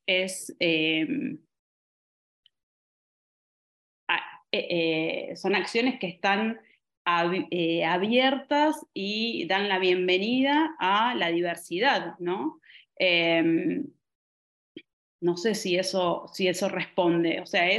son acciones que están abiertas y dan la bienvenida a la diversidad, ¿no? No sé si eso responde, o sea,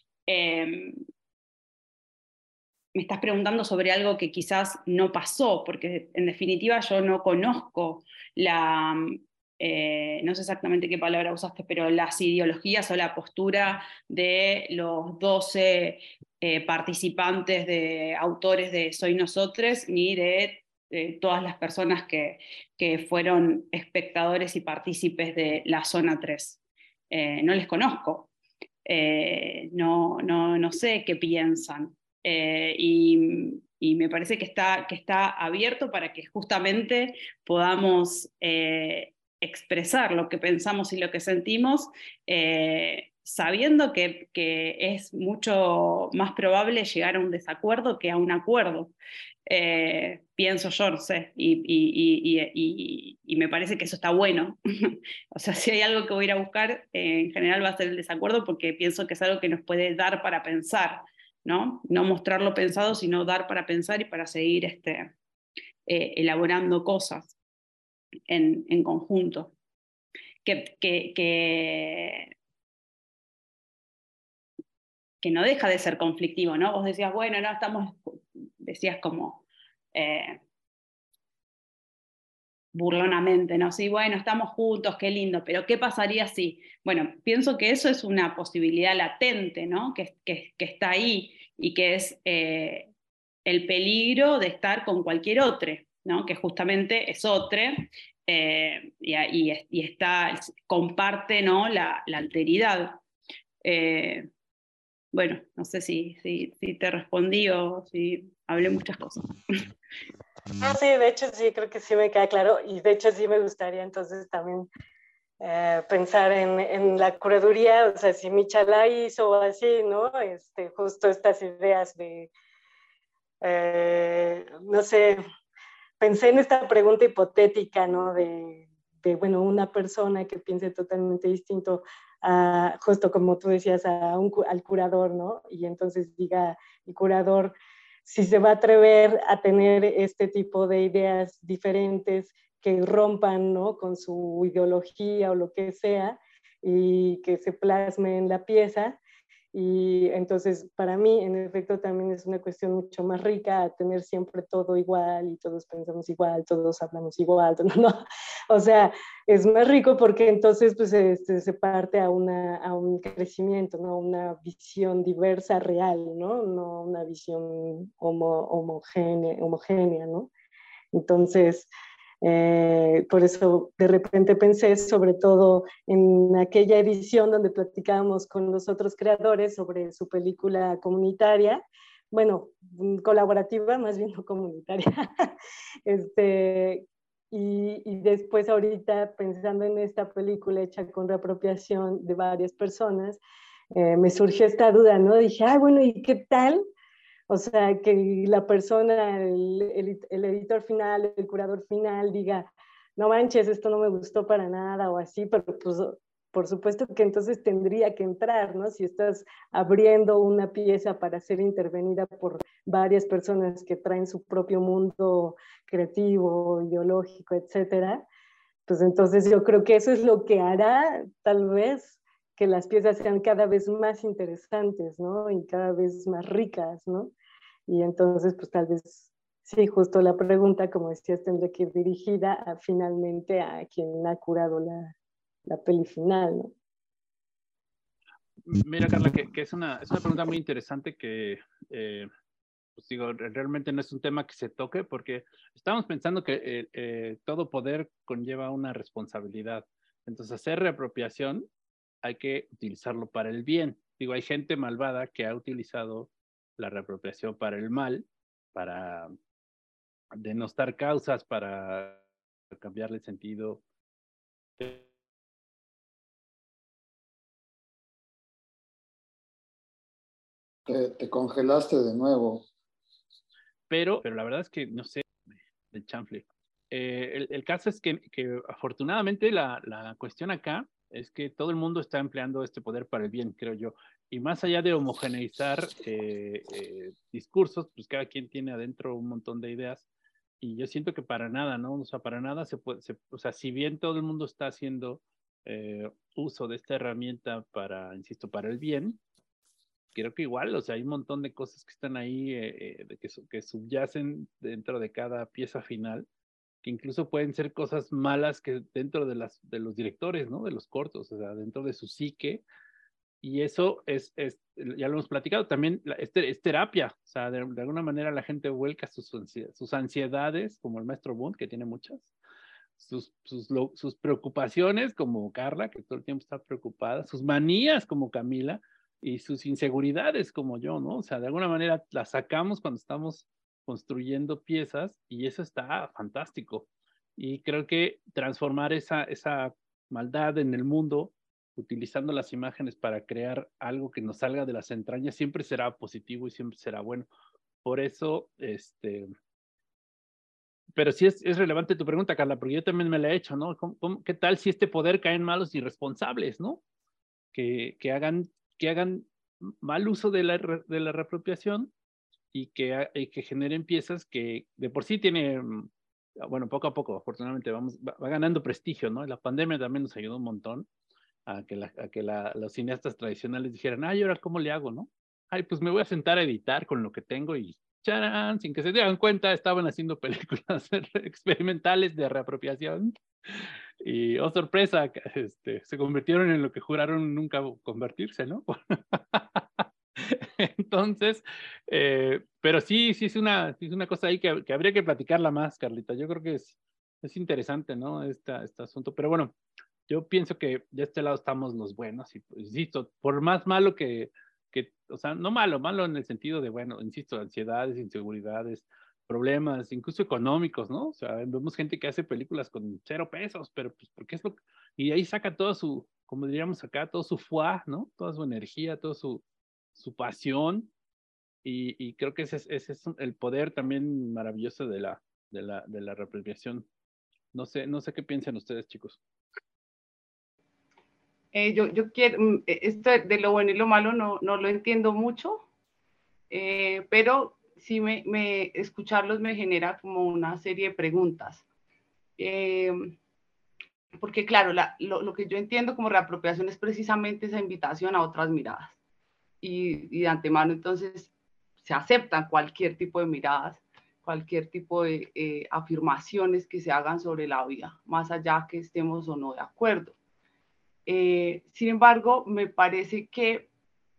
me estás preguntando sobre algo que quizás no pasó, porque en definitiva yo no conozco no sé exactamente qué palabra usaste, pero las ideologías o la postura de los 12 participantes de autores de Soy Nosotres, ni de todas las personas que fueron espectadores y partícipes de La Zona 3. No les conozco, no sé qué piensan. Y me parece que está abierto para que justamente podamos expresar lo que pensamos y lo que sentimos, sabiendo que es mucho más probable llegar a un desacuerdo que a un acuerdo. Pienso yo, no sé, y me parece que eso está bueno. O sea, si hay algo que voy a ir a buscar, en general va a ser el desacuerdo, porque pienso que es algo que nos puede dar para pensar, ¿no? No mostrarlo pensado, sino dar para pensar y para seguir elaborando cosas en conjunto. Que no deja de ser conflictivo, ¿no? Vos decías, bueno, no decías como burlonamente, ¿no? Sí, bueno, estamos juntos, qué lindo, pero ¿qué pasaría si? Bueno, pienso que eso es una posibilidad latente, ¿no? Que está ahí, y que es el peligro de estar con cualquier otro, ¿no? Que justamente es otro, y comparte, ¿no? la alteridad. Bueno, no sé si te respondí o si hablé muchas cosas. Sí, de hecho sí, creo que sí me queda claro, y de hecho sí me gustaría entonces también pensar en la curaduría, o sea, si Michalá hizo así, ¿no? Justo estas ideas de, no sé, pensé en esta pregunta hipotética, ¿no? Bueno, una persona que piense totalmente distinto a, justo como tú decías, al curador, ¿no? Y entonces diga, el curador, si se va a atrever a tener este tipo de ideas diferentes que rompan, ¿no? Con su ideología o lo que sea, y que se plasme en la pieza. Y entonces, para mí, en efecto, también es una cuestión mucho más rica a tener siempre todo igual y todos pensamos igual, todos hablamos igual, ¿no? O sea, es más rico porque entonces pues, se parte a un crecimiento, ¿no? Una visión diversa, real, ¿no? No una visión homogénea, ¿no? Entonces, por eso de repente pensé sobre todo en aquella edición donde platicábamos con los otros creadores sobre su película comunitaria, bueno, colaborativa, más bien no comunitaria. Y después ahorita pensando en esta película hecha con reapropiación de varias personas, me surgió esta duda, ¿no? Dije, bueno, ¿y qué tal? O sea, que la persona, el editor final, el curador final diga, no manches, esto no me gustó para nada o así, pero pues por supuesto que entonces tendría que entrar, ¿no? Si estás abriendo una pieza para ser intervenida por varias personas que traen su propio mundo creativo, ideológico, etcétera, pues entonces yo creo que eso es lo que hará tal vez que las piezas sean cada vez más interesantes, ¿no? Y cada vez más ricas, ¿no? Y entonces, pues tal vez, sí, justo la pregunta, como decías, tendría que ir dirigida finalmente a quien ha curado la peli final, ¿no? Mira, Carla, que es una pregunta muy interesante que, pues digo, realmente no es un tema que se toque porque estamos pensando que todo poder conlleva una responsabilidad. Entonces, hacer reapropiación hay que utilizarlo para el bien. Digo, hay gente malvada que ha utilizado la reapropiación para el mal, para denostar causas, para cambiarle sentido. Te congelaste de nuevo. Pero la verdad es que no sé, del chanfle. El caso es que afortunadamente la cuestión acá es que todo el mundo está empleando este poder para el bien, creo yo. Y más allá de homogeneizar discursos, pues cada quien tiene adentro un montón de ideas. Y yo siento que para nada, ¿no? O sea, para nada se puede, o sea, si bien todo el mundo está haciendo uso de esta herramienta para, insisto, para el bien, creo que igual, o sea, hay un montón de cosas que están ahí, que subyacen dentro de cada pieza final, que incluso pueden ser cosas malas que dentro de los directores, ¿no? De los cortos, o sea, dentro de su psique. Y eso ya lo hemos platicado, también es terapia, o sea, de alguna manera la gente vuelca sus ansiedades, como el maestro Bund, que tiene muchas, sus preocupaciones, como Carla, que todo el tiempo está preocupada, sus manías, como Camila, y sus inseguridades, como yo, ¿no? O sea, de alguna manera las sacamos cuando estamos construyendo piezas y eso está fantástico. Y creo que transformar esa maldad en el mundo, utilizando las imágenes para crear algo que nos salga de las entrañas, siempre será positivo y siempre será bueno. Por eso, pero sí es relevante tu pregunta, Carla, porque yo también me la he hecho, ¿no? ¿Qué tal si este poder cae en malos irresponsables, ¿no? Que hagan mal uso de la reapropiación y que generen piezas que de por sí tiene, bueno, poco a poco, afortunadamente, va ganando prestigio, ¿no? La pandemia también nos ayudó un montón a que los cineastas tradicionales dijeran, ay, ¿ahora cómo le hago, no? Ay, pues me voy a sentar a editar con lo que tengo y ¡charán! Sin que se dieran cuenta, estaban haciendo películas experimentales de reapropiación. Y, oh sorpresa, se convirtieron en lo que juraron nunca convertirse, ¿no? Entonces, pero sí es una cosa ahí que habría que platicarla más, Carlita. Yo creo que es interesante, ¿no? Este asunto. Pero bueno, yo pienso que de este lado estamos los buenos y, pues, insisto, por más malo o sea, no malo en el sentido de, bueno, insisto, ansiedades, inseguridades, problemas, incluso económicos, ¿no? O sea, vemos gente que hace películas con 0 pesos, pero pues porque y ahí saca todo su, como diríamos acá, todo su foie, ¿no? Toda su energía, toda su pasión, y creo que ese es el poder también maravilloso de la reapropiación. No sé qué piensan ustedes, chicos. Yo quiero, esto de lo bueno y lo malo no lo entiendo mucho, pero sí escucharlos me genera como una serie de preguntas. Porque claro, lo que yo entiendo como reapropiación es precisamente esa invitación a otras miradas. Y de antemano entonces se aceptan cualquier tipo de miradas, cualquier tipo de afirmaciones que se hagan sobre la vida, más allá que estemos o no de acuerdo. Sin embargo, me parece que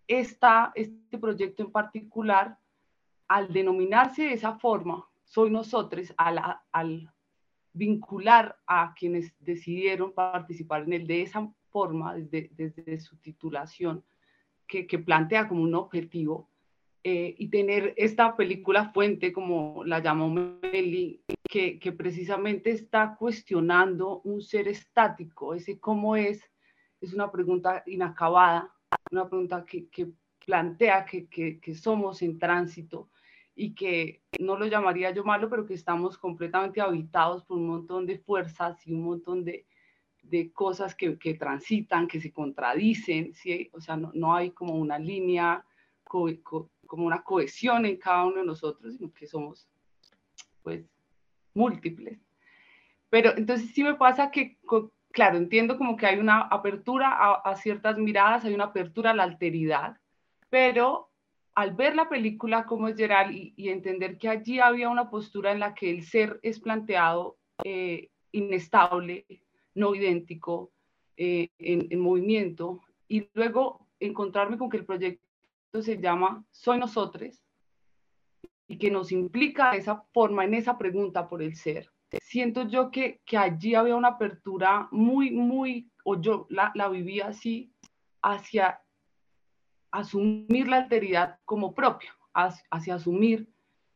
este proyecto en particular, al denominarse de esa forma, Soy Nosotros, al vincular a quienes decidieron participar en él de esa forma, desde su titulación, que plantea como un objetivo, y tener esta película fuente, como la llamó Meli, que precisamente está cuestionando un ser estático, ese cómo es una pregunta inacabada, una pregunta que plantea que somos en tránsito y que no lo llamaría yo malo, pero que estamos completamente habitados por un montón de fuerzas y un montón de cosas que transitan, que se contradicen, ¿sí? O sea, no hay como una línea, como una cohesión en cada uno de nosotros, sino que somos, pues, múltiples. Pero entonces sí me pasa que, claro, entiendo como que hay una apertura a ciertas miradas, hay una apertura a la alteridad, pero al ver la película como es Gerald y entender que allí había una postura en la que el ser es planteado inestable, no idéntico, en movimiento, y luego encontrarme con que el proyecto se llama Soy Nosotros, y que nos implica de esa forma, en esa pregunta por el ser. Siento yo que allí había una apertura muy, o yo la vivía así, hacia asumir la alteridad como propia, hacia asumir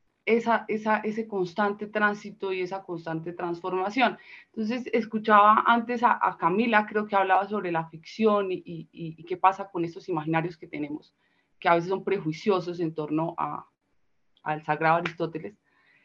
ese constante tránsito y esa constante transformación. Entonces, escuchaba antes a Camila, creo que hablaba sobre la ficción y qué pasa con estos imaginarios que tenemos, que a veces son prejuiciosos en torno al sagrado Aristóteles.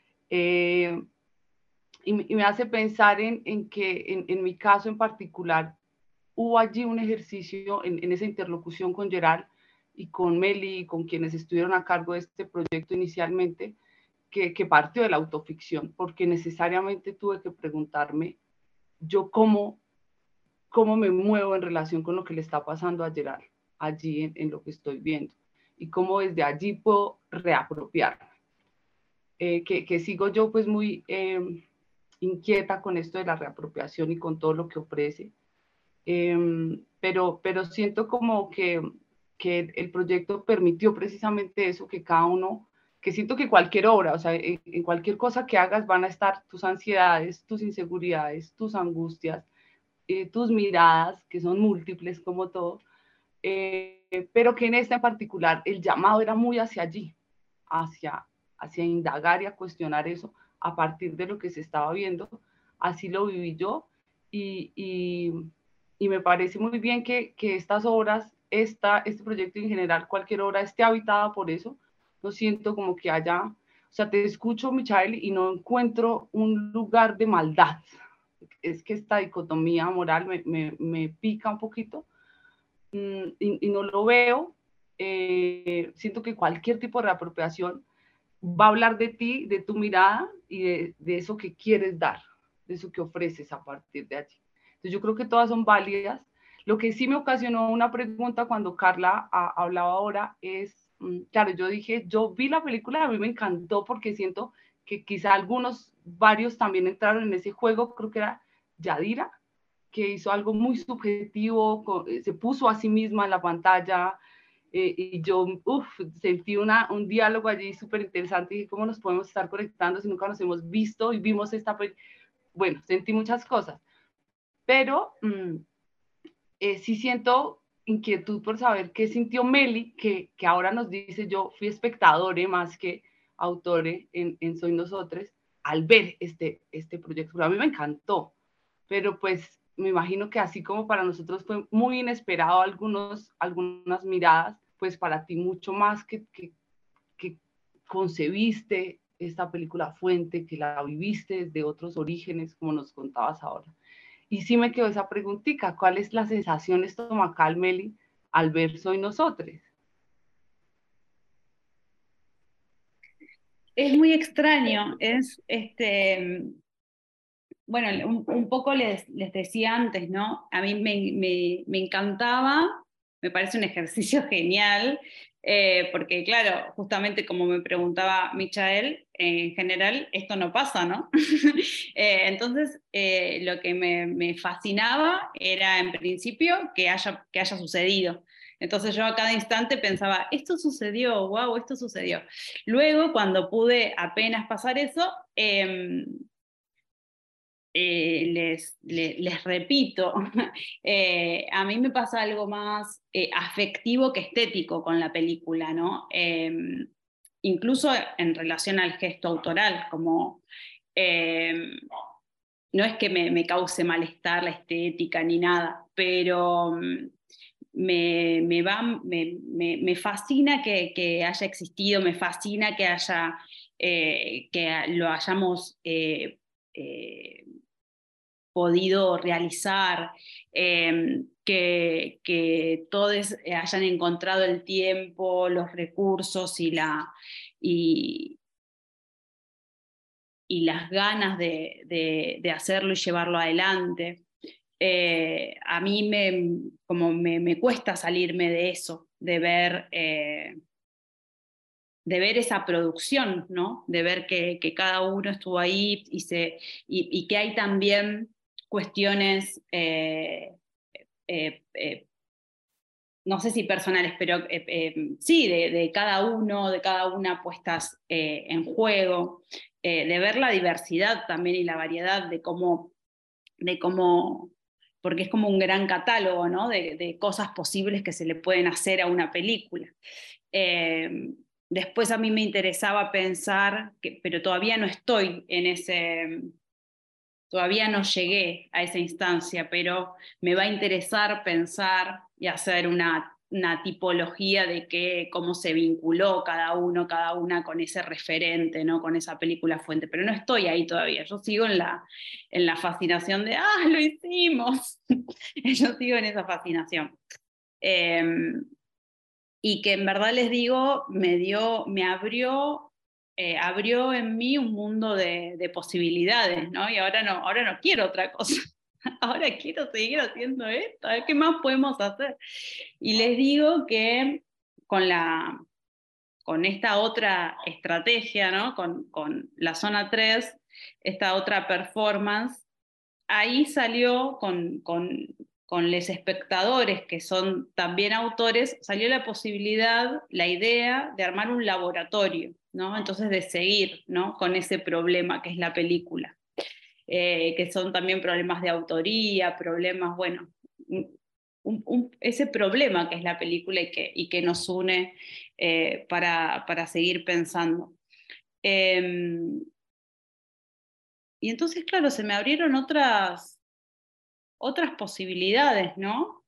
Y me hace pensar en que en mi caso en particular hubo allí un ejercicio en esa interlocución con Gerald y con Meli y con quienes estuvieron a cargo de este proyecto inicialmente, que partió de la autoficción, porque necesariamente tuve que preguntarme yo cómo me muevo en relación con lo que le está pasando a Gerald allí en lo que estoy viendo, y cómo desde allí puedo reapropiarme. Que sigo yo pues muy inquieta con esto de la reapropiación y con todo lo que ofrece, pero siento como que el proyecto permitió precisamente eso, que cada uno, que siento que cualquier obra, o sea, en cualquier cosa que hagas van a estar tus ansiedades, tus inseguridades, tus angustias, tus miradas, que son múltiples como todo, pero que en esta en particular el llamado era muy hacia allí, hacia indagar y a cuestionar eso a partir de lo que se estaba viendo. Así lo viví yo, y me parece muy bien que estas obras, este proyecto en general, cualquier obra esté habitada por eso. No siento como que haya, o sea, te escucho, Michael, y no encuentro un lugar de maldad. Es que esta dicotomía moral me pica un poquito, y no lo veo. Siento que cualquier tipo de reapropiación va a hablar de ti, de tu mirada y de eso que quieres dar, de eso que ofreces a partir de allí. Entonces yo creo que todas son válidas. Lo que sí me ocasionó una pregunta cuando Carla hablaba ahora es, claro, yo dije, yo vi la película, a mí me encantó porque siento que quizá varios también entraron en ese juego, creo que era Yadira, que hizo algo muy subjetivo, se puso a sí misma en la pantalla, y yo sentí un diálogo allí súper interesante, y dije, ¿cómo nos podemos estar conectando si nunca nos hemos visto y vimos bueno, sentí muchas cosas, pero sí siento inquietud por saber qué sintió Meli, que ahora nos dice, yo fui espectadora más que autora en Soy Nosotros, al ver este proyecto. A mí me encantó, pero pues me imagino que así como para nosotros fue muy inesperado algunas miradas, pues para ti mucho más que concebiste esta película fuente, que la viviste desde otros orígenes, como nos contabas ahora. Y sí me quedó esa preguntita, ¿cuál es la sensación estomacal, Meli, al ver Soy Nosotres? Es muy extraño, bueno, un poco les decía antes, ¿no? A mí me encantaba, me parece un ejercicio genial, porque claro, justamente como me preguntaba Michael, en general esto no pasa, ¿no? Entonces, lo que me fascinaba era en principio que haya sucedido. Entonces yo a cada instante pensaba, esto sucedió, wow, esto sucedió. Luego, cuando pude apenas pasar eso, les repito, a mí me pasa algo más afectivo que estético con la película, ¿no? Incluso en relación al gesto autoral, como no es que me cause malestar la estética ni nada, pero me fascina que haya existido, me fascina que lo hayamos podido realizar, que todos hayan encontrado el tiempo, los recursos y las ganas de hacerlo y llevarlo adelante. A mí me cuesta salirme de eso, de ver esa producción, ¿no? De ver que cada uno estuvo ahí y que hay también cuestiones, no sé si personales, pero sí, de cada uno, de cada una puestas en juego, de ver la diversidad también y la variedad de cómo porque es como un gran catálogo, ¿no? de cosas posibles que se le pueden hacer a una película. Después a mí me interesaba pensar, pero todavía no estoy todavía no llegué a esa instancia, pero me va a interesar pensar y hacer una tipología de cómo se vinculó cada uno, cada una con ese referente, ¿no? Con esa película fuente, pero no estoy ahí todavía, yo sigo en la fascinación de, lo hicimos, yo sigo en esa fascinación. Y que en verdad les digo, me abrió en mí un mundo de posibilidades, ¿no? Y ahora no quiero otra cosa. Ahora quiero seguir haciendo esto, a ver qué más podemos hacer. Y les digo que con esta otra estrategia, ¿no? Con la zona 3, esta otra performance, ahí salió con los espectadores, que son también autores, salió la posibilidad, la idea de armar un laboratorio, ¿no? Entonces de seguir, ¿no? Con ese problema que es la película, que son también problemas de autoría, problemas, bueno, ese problema que es la película y que nos une para seguir pensando. Y entonces, claro, se me abrieron otras posibilidades, ¿no?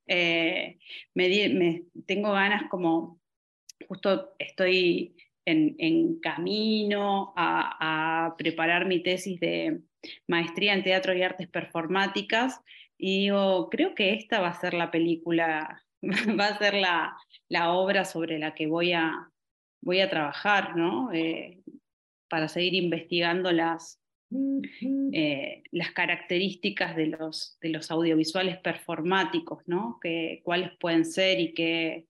Tengo ganas como, justo estoy en camino a preparar mi tesis de maestría en teatro y artes performáticas, y digo, creo que esta va a ser la película, va a ser la obra sobre la que voy a trabajar, ¿no? Para seguir investigando las características de los audiovisuales performáticos, ¿no? Cuáles pueden ser y qué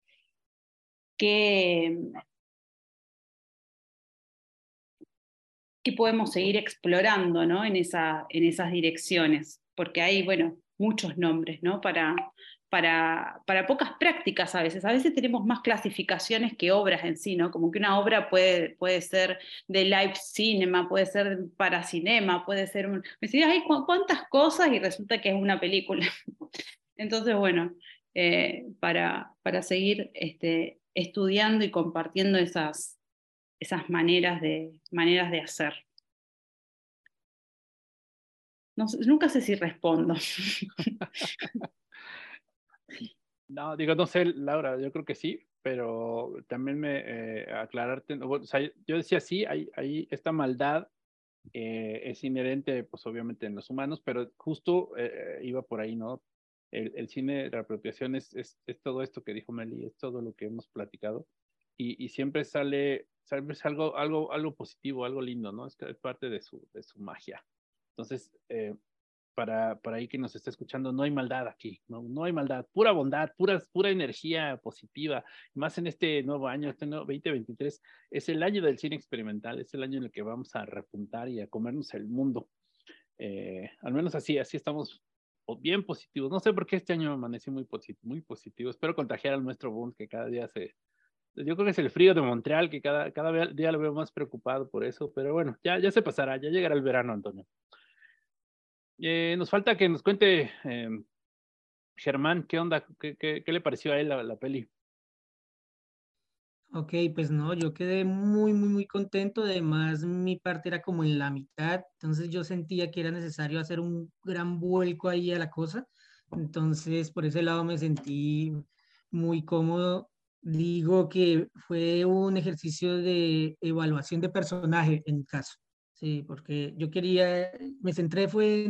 podemos seguir explorando, ¿no? en esas direcciones, porque hay, bueno, muchos nombres, ¿no? para pocas prácticas a veces. A veces tenemos más clasificaciones que obras en sí, ¿no? Como que una obra puede ser de live cinema, puede ser para cinema, puede ser me decís, ay, ¿cuántas cosas? Y resulta que es una película. Entonces, bueno, para seguir estudiando y compartiendo esas maneras de hacer. nunca sé si respondo. No, digo, no sé, Laura, yo creo que sí, pero también aclararte, o sea, yo decía sí, hay esta maldad es inherente, pues obviamente en los humanos, pero justo iba por ahí, ¿no? El cine de reapropiación es todo esto que dijo Meli, es todo lo que hemos platicado, y siempre sale algo positivo, algo lindo, ¿no? Es parte de su magia. Entonces, para ahí que nos está escuchando, no hay maldad aquí, no hay maldad, pura bondad, pura energía positiva, más en este nuevo año, este nuevo 2023, es el año del cine experimental, es el año en el que vamos a repuntar y a comernos el mundo. Al menos así estamos bien positivos. No sé por qué este año amanecí muy positivo. Espero contagiar al nuestro Boom, que cada día yo creo que es el frío de Montreal, que cada día lo veo más preocupado por eso, pero bueno, ya se pasará, ya llegará el verano, Antonio. Nos falta que nos cuente Germán, ¿qué onda? ¿Qué le pareció a él la peli? Ok, pues no, yo quedé muy contento. Además, mi parte era como en la mitad, entonces yo sentía que era necesario hacer un gran vuelco ahí a la cosa. Entonces, por ese lado me sentí muy cómodo. Digo que fue un ejercicio de evaluación de personaje en mi caso, sí, porque yo quería, me centré fue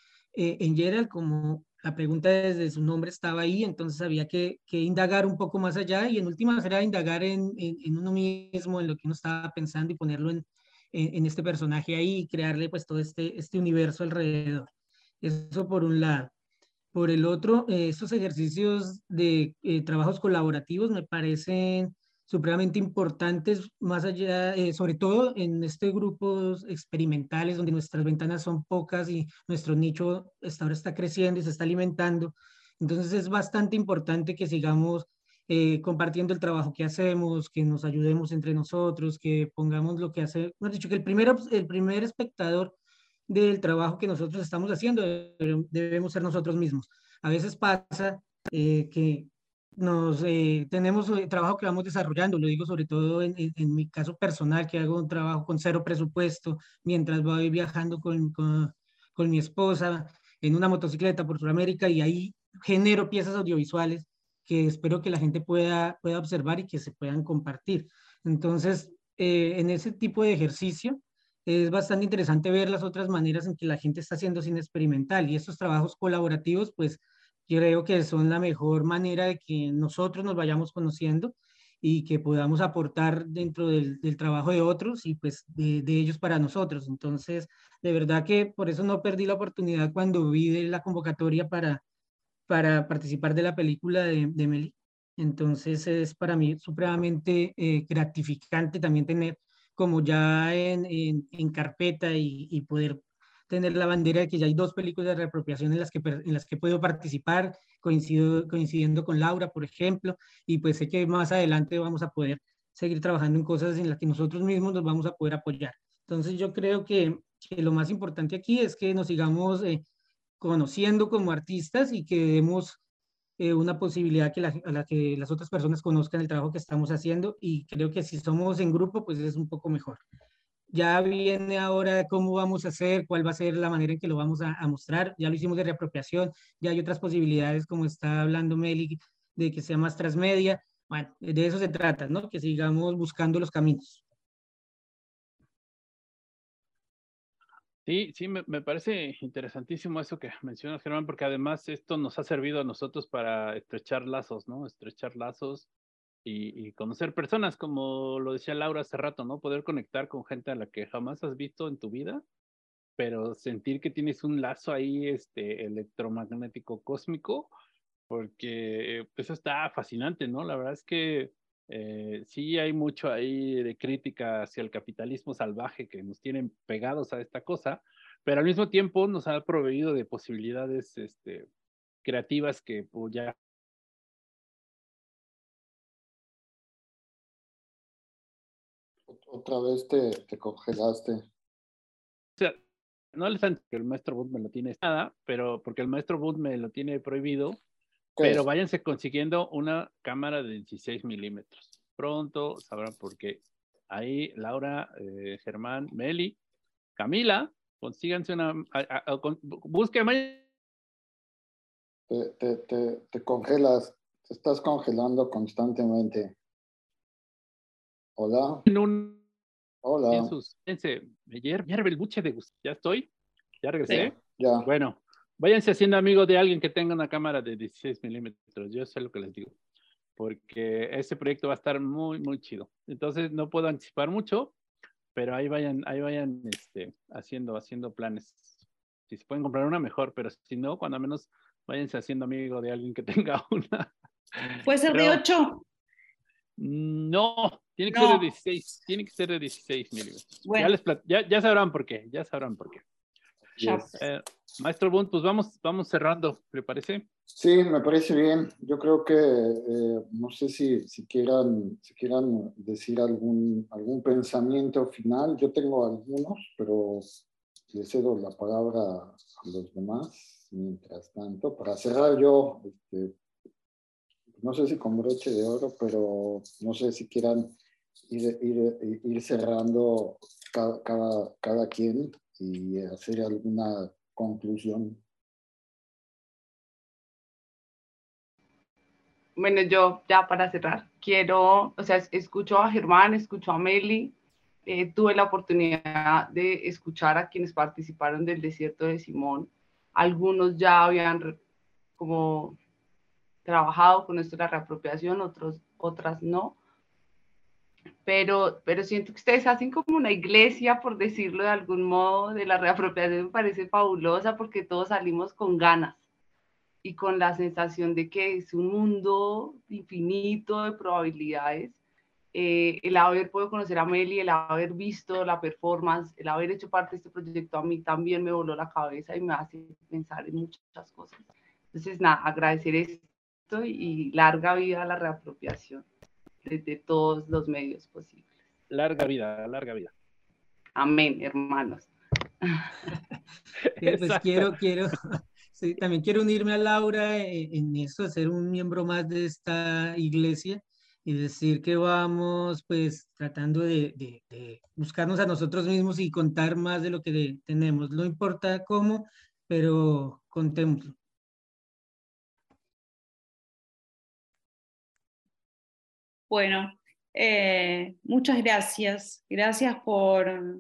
en Gerald, como la pregunta desde su nombre estaba ahí, entonces había que indagar un poco más allá y en últimas era indagar en uno mismo, en lo que uno estaba pensando y ponerlo en este personaje ahí y crearle pues todo este universo alrededor. Eso por un lado. Por el otro, estos ejercicios de trabajos colaborativos me parecen supremamente importantes, más allá, sobre todo en estos grupos experimentales donde nuestras ventanas son pocas y nuestro nicho ahora está creciendo y se está alimentando. Entonces es bastante importante que sigamos compartiendo el trabajo que hacemos, que nos ayudemos entre nosotros, que pongamos lo que hace, hemos dicho que el primer espectador del trabajo que nosotros estamos haciendo debemos ser nosotros mismos. A veces pasa que tenemos trabajo que vamos desarrollando, lo digo sobre todo en mi caso personal, que hago un trabajo con cero presupuesto, mientras voy viajando con mi esposa en una motocicleta por Sudamérica y ahí genero piezas audiovisuales que espero que la gente pueda observar y que se puedan compartir. Entonces, en ese tipo de ejercicio, es bastante interesante ver las otras maneras en que la gente está haciendo cine experimental y estos trabajos colaborativos, pues creo que son la mejor manera de que nosotros nos vayamos conociendo y que podamos aportar dentro del trabajo de otros y pues de ellos para nosotros. Entonces, de verdad que por eso no perdí la oportunidad cuando vi de la convocatoria para participar de la película de Meli. Entonces es para mí supremamente gratificante también tener como ya en carpeta y poder tener la bandera de que ya hay dos películas de reapropiación en las que puedo participar, coincidiendo con Laura, por ejemplo, y pues sé que más adelante vamos a poder seguir trabajando en cosas en las que nosotros mismos nos vamos a poder apoyar. Entonces yo creo que lo más importante aquí es que nos sigamos conociendo como artistas y que demos una posibilidad a la que las otras personas conozcan el trabajo que estamos haciendo y creo que si somos en grupo, pues es un poco mejor. Ya viene ahora cómo vamos a hacer, cuál va a ser la manera en que lo vamos a mostrar. Ya lo hicimos de reapropiación, ya hay otras posibilidades, como está hablando Meli, de que sea más transmedia. Bueno, de eso se trata, ¿no? Que sigamos buscando los caminos. Sí, me parece interesantísimo eso que mencionas, Germán, porque además esto nos ha servido a nosotros para estrechar lazos, ¿no? Estrechar lazos y conocer personas, como lo decía Laura hace rato, ¿no? Poder conectar con gente a la que jamás has visto en tu vida, pero sentir que tienes un lazo ahí, electromagnético cósmico, porque pues, eso está fascinante, ¿no? La verdad es que sí hay mucho ahí de crítica hacia el capitalismo salvaje que nos tienen pegados a esta cosa, pero al mismo tiempo nos ha proveído de posibilidades creativas que pues, ya... Otra vez te congelaste. O sea, no les han que el maestro Booth me lo tiene nada, pero porque el maestro Booth me lo tiene prohibido, pero váyanse consiguiendo una cámara de 16 milímetros. Pronto sabrán por qué. Ahí Laura, Germán, Meli, Camila, consíganse una, busquen. Te congelas, te estás congelando constantemente. Hola. Hola. Hierve el buche de gusto. ¿Ya estoy? ¿Ya regresé? Ya. Bueno, váyanse haciendo amigos de alguien que tenga una cámara de 16 milímetros. Yo sé lo que les digo. Porque ese proyecto va a estar muy, muy chido. Entonces no puedo anticipar mucho, pero ahí vayan haciendo planes. Si se pueden comprar una, mejor, pero si no, cuando menos váyanse haciendo amigo de alguien que tenga una. ¿Puede ser de 8? No, tiene que ser de 16. Tiene que ser de 16 milímetros. Bueno. Ya sabrán por qué. Ya sabrán por qué. Maestro Bunt, pues vamos cerrando, ¿le parece? Sí, me parece bien. Yo creo que no sé si quieran decir algún pensamiento final. Yo tengo algunos, pero le cedo la palabra a los demás. Mientras tanto, para cerrar yo, no sé si con broche de oro, pero no sé si quieran ir cerrando cada quien y hacer alguna conclusión. Bueno, yo ya para cerrar, escucho a Germán, escucho a Meli, tuve la oportunidad de escuchar a quienes participaron del Desierto de Simón. Algunos ya habían como trabajado con esto de la reapropiación, otras no. Pero siento que ustedes hacen como una iglesia, por decirlo de algún modo, de la reapropiación. Me parece fabulosa porque todos salimos con ganas y con la sensación de que es un mundo infinito de probabilidades. El haber podido conocer a Meli, el haber visto la performance, el haber hecho parte de este proyecto, a mí también me voló la cabeza y me hace pensar en muchas cosas. Entonces, nada, agradecer esto y larga vida a la reapropiación desde todos los medios posibles. Larga vida, larga vida. Amén, hermanos. Pues quiero, sí, también quiero unirme a Laura en eso, de ser un miembro más de esta iglesia y decir que vamos pues tratando de buscarnos a nosotros mismos y contar más de lo que tenemos. No importa cómo, pero contémoslo. Bueno, muchas gracias. Gracias por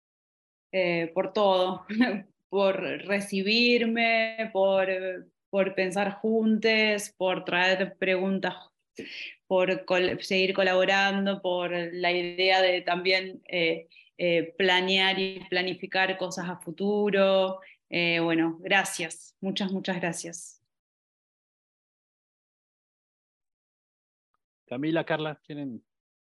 todo, por recibirme, por pensar juntos, por traer preguntas, por seguir colaborando, por la idea de también planear y planificar cosas a futuro. Bueno, gracias, muchas gracias. Camila, Carla, ¿tienen?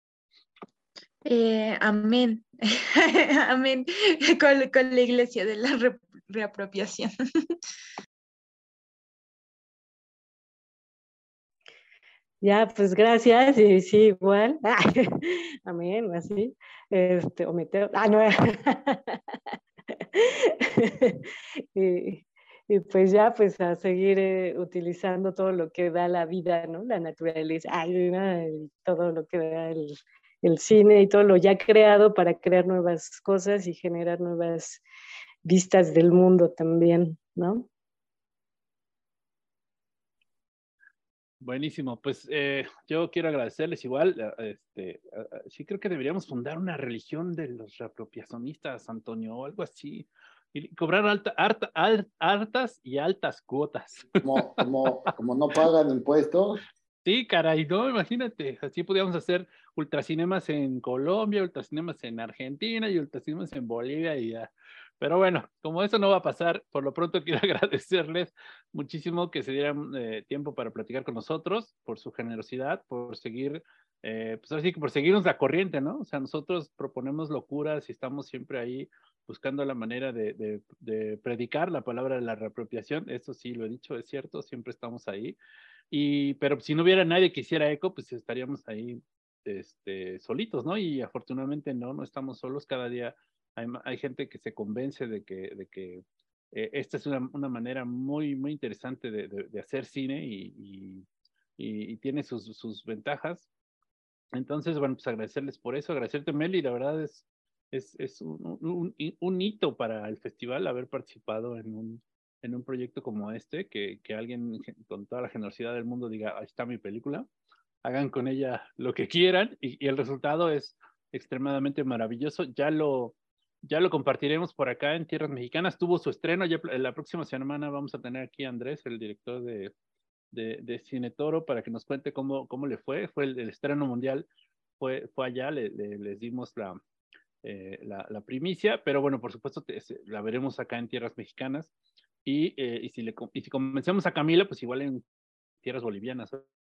Amén. Amén. Con la iglesia de la reapropiación. Ya, pues gracias, y sí, igual. Amén, así. O meteo. No. y pues ya, pues a seguir utilizando todo lo que da la vida, ¿no? La naturaleza, todo lo que da el cine y todo lo ya creado para crear nuevas cosas y generar nuevas vistas del mundo también, ¿no? Buenísimo, pues yo quiero agradecerles igual, sí creo que deberíamos fundar una religión de los reapropiacionistas, Antonio, o algo así, y cobrar hartas y altas cuotas. Como no pagan impuestos. Sí, caray, no, imagínate, así podíamos hacer ultracinemas en Colombia, ultracinemas en Argentina y ultracinemas en Bolivia y ya. Pero bueno, como eso no va a pasar, por lo pronto quiero agradecerles muchísimo que se dieran tiempo para platicar con nosotros, por su generosidad, por seguir, pues así que por seguirnos la corriente, ¿no? O sea, nosotros proponemos locuras y estamos siempre ahí buscando la manera de predicar la palabra de la reapropiación. Eso sí, lo he dicho, es cierto, siempre estamos ahí. Pero si no hubiera nadie que hiciera eco, pues estaríamos ahí solitos, ¿no? Y afortunadamente no estamos solos. Cada día hay gente que se convence de que esta es una manera muy, muy interesante de hacer cine y tiene sus ventajas. Entonces, bueno, pues agradecerles por eso, agradecerte, Meli, la verdad es es un hito para el festival haber participado en un proyecto como este, que alguien con toda la generosidad del mundo diga, ahí está mi película, hagan con ella lo que quieran, y el resultado es extremadamente maravilloso. Ya lo compartiremos por acá en Tierras Mexicanas. Tuvo su estreno, ya la próxima semana vamos a tener aquí a Andrés, el director de Cine Toro, para que nos cuente cómo le fue. Fue el estreno mundial, fue allá, les dimos la primicia, pero bueno, por supuesto la veremos acá en Tierras Mexicanas, y si convencemos a Camila, pues igual en Tierras Bolivianas.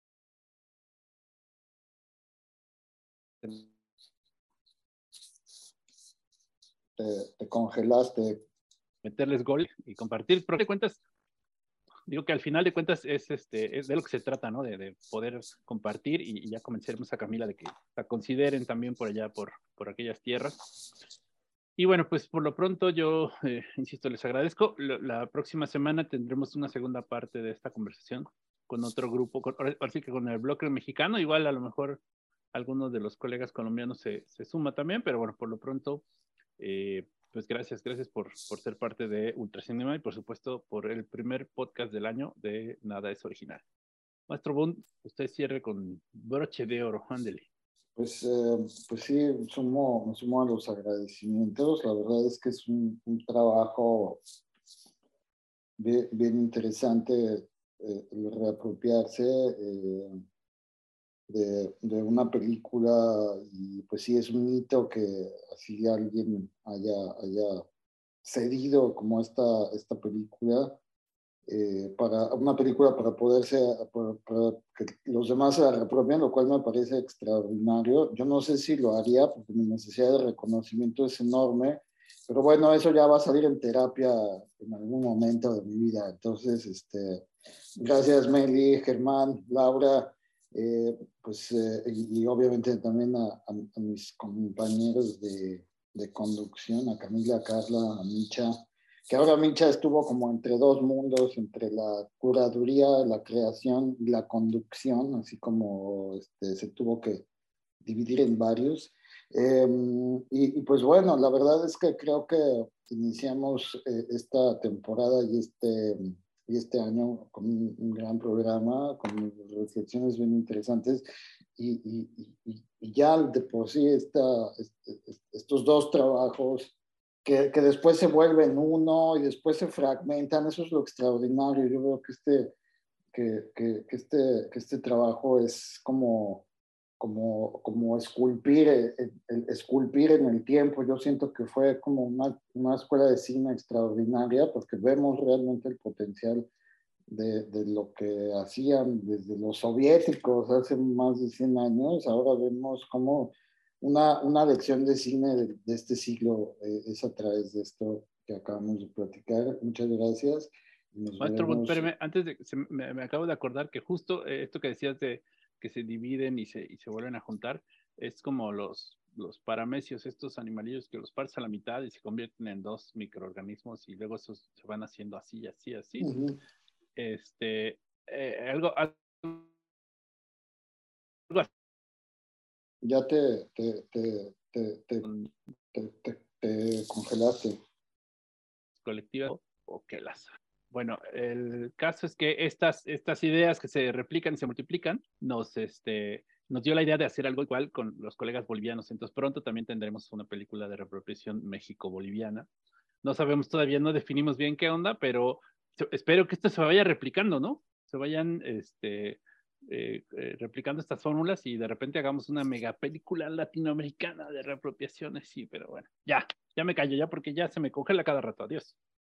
Te congelaste. Meterles gol y compartir, pero de cuentas, digo que al final de cuentas es de lo que se trata, ¿no? De poder compartir, y ya convenceremos a Camila de que la consideren también por allá, por aquellas tierras. Y bueno, pues por lo pronto yo, insisto, les agradezco. La próxima semana tendremos una segunda parte de esta conversación con otro grupo, ahora sí que con el bloque mexicano. Igual a lo mejor algunos de los colegas colombianos se suma también, pero bueno, por lo pronto, pues gracias por ser parte de Ultracinema, y por supuesto por el primer podcast del año de Nada es Original. Maestro Bund, usted cierre con broche de oro, ándele. Pues sí, me sumo a los agradecimientos. La verdad es que es un trabajo bien interesante, el reapropiarse de una película, y pues sí, es un hito que así alguien haya cedido como esta película, para una película para para que los demás se la reapropien, lo cual me parece extraordinario. Yo no sé si lo haría porque mi necesidad de reconocimiento es enorme, pero bueno, eso ya va a salir en terapia en algún momento de mi vida. Entonces, gracias Meli, Germán, Laura, y obviamente también a mis compañeros de conducción, a Camila, a Carla, a Micha, que ahora Micha estuvo como entre dos mundos, entre la curaduría, la creación y la conducción, así como se tuvo que dividir en varios. Pues bueno, la verdad es que creo que iniciamos esta temporada y este año con un gran programa, con reflexiones bien interesantes, y ya de por sí estos dos trabajos que después se vuelven uno y después se fragmentan, eso es lo extraordinario. Yo veo que este trabajo es como esculpir, esculpir en el tiempo. Yo siento que fue como una escuela de cine extraordinaria, porque vemos realmente el potencial de lo que hacían desde los soviéticos hace más de 100 años. Ahora vemos como una lección de cine de este siglo es a través de esto que acabamos de platicar. Muchas gracias. Maestro, espérame, antes de me acabo de acordar que justo esto que decías de que se dividen y se vuelven a juntar, es como los paramecios, estos animalillos que los partes a la mitad y se convierten en dos microorganismos, y luego esos se van haciendo así, así, así. Uh-huh. Algo Ya te congelaste. Colectivas o que las... Bueno, el caso es que estas ideas que se replican y se multiplican nos dio la idea de hacer algo igual con los colegas bolivianos. Entonces pronto también tendremos una película de reapropiación México-boliviana. No sabemos todavía, no definimos bien qué onda, pero espero que esto se vaya replicando, ¿no? Se vayan replicando estas fórmulas, y de repente hagamos una mega película latinoamericana de reapropiaciones. Sí, pero bueno, ya me callo ya, porque ya se me congela cada rato. Adiós.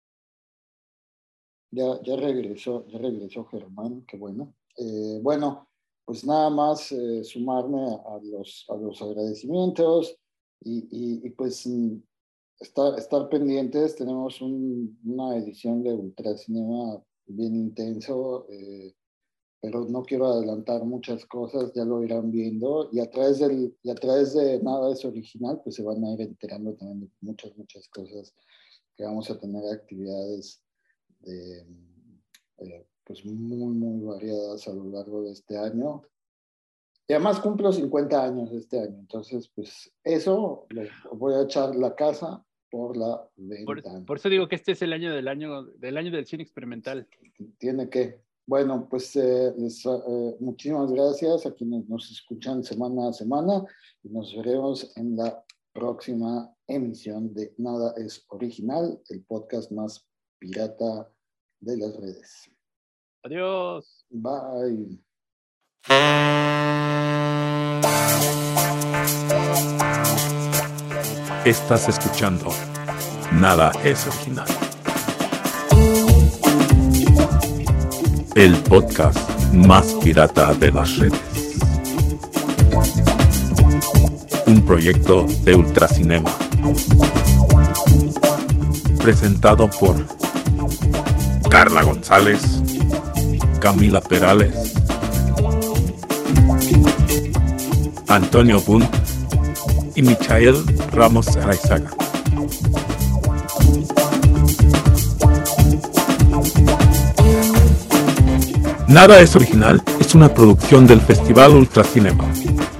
Ya regresó Germán, qué bueno. Bueno, pues nada más sumarme a los agradecimientos y pues estar pendientes. Tenemos una edición de Ultracinema bien intenso, pero no quiero adelantar muchas cosas, ya lo irán viendo, y a través de Nada es Original, pues se van a ir enterando también de muchas cosas, que vamos a tener actividades pues muy variadas a lo largo de este año. Y además cumplo 50 años este año, entonces pues eso, voy a echar la casa por la ventana. Por eso digo que este es el año del cine experimental. Tiene que. Bueno, pues muchísimas gracias a quienes nos escuchan semana a semana y nos veremos en la próxima emisión de Nada es Original, el podcast más pirata de las redes. Adiós. Bye. Estás escuchando Nada es Original, el podcast más pirata de las redes. Un proyecto de Ultracinema. Presentado por Carla González, Camila Perales, Antonio Bunt y Michael Ramos Araizaga. Nada es Original es una producción del Festival Ultracinema.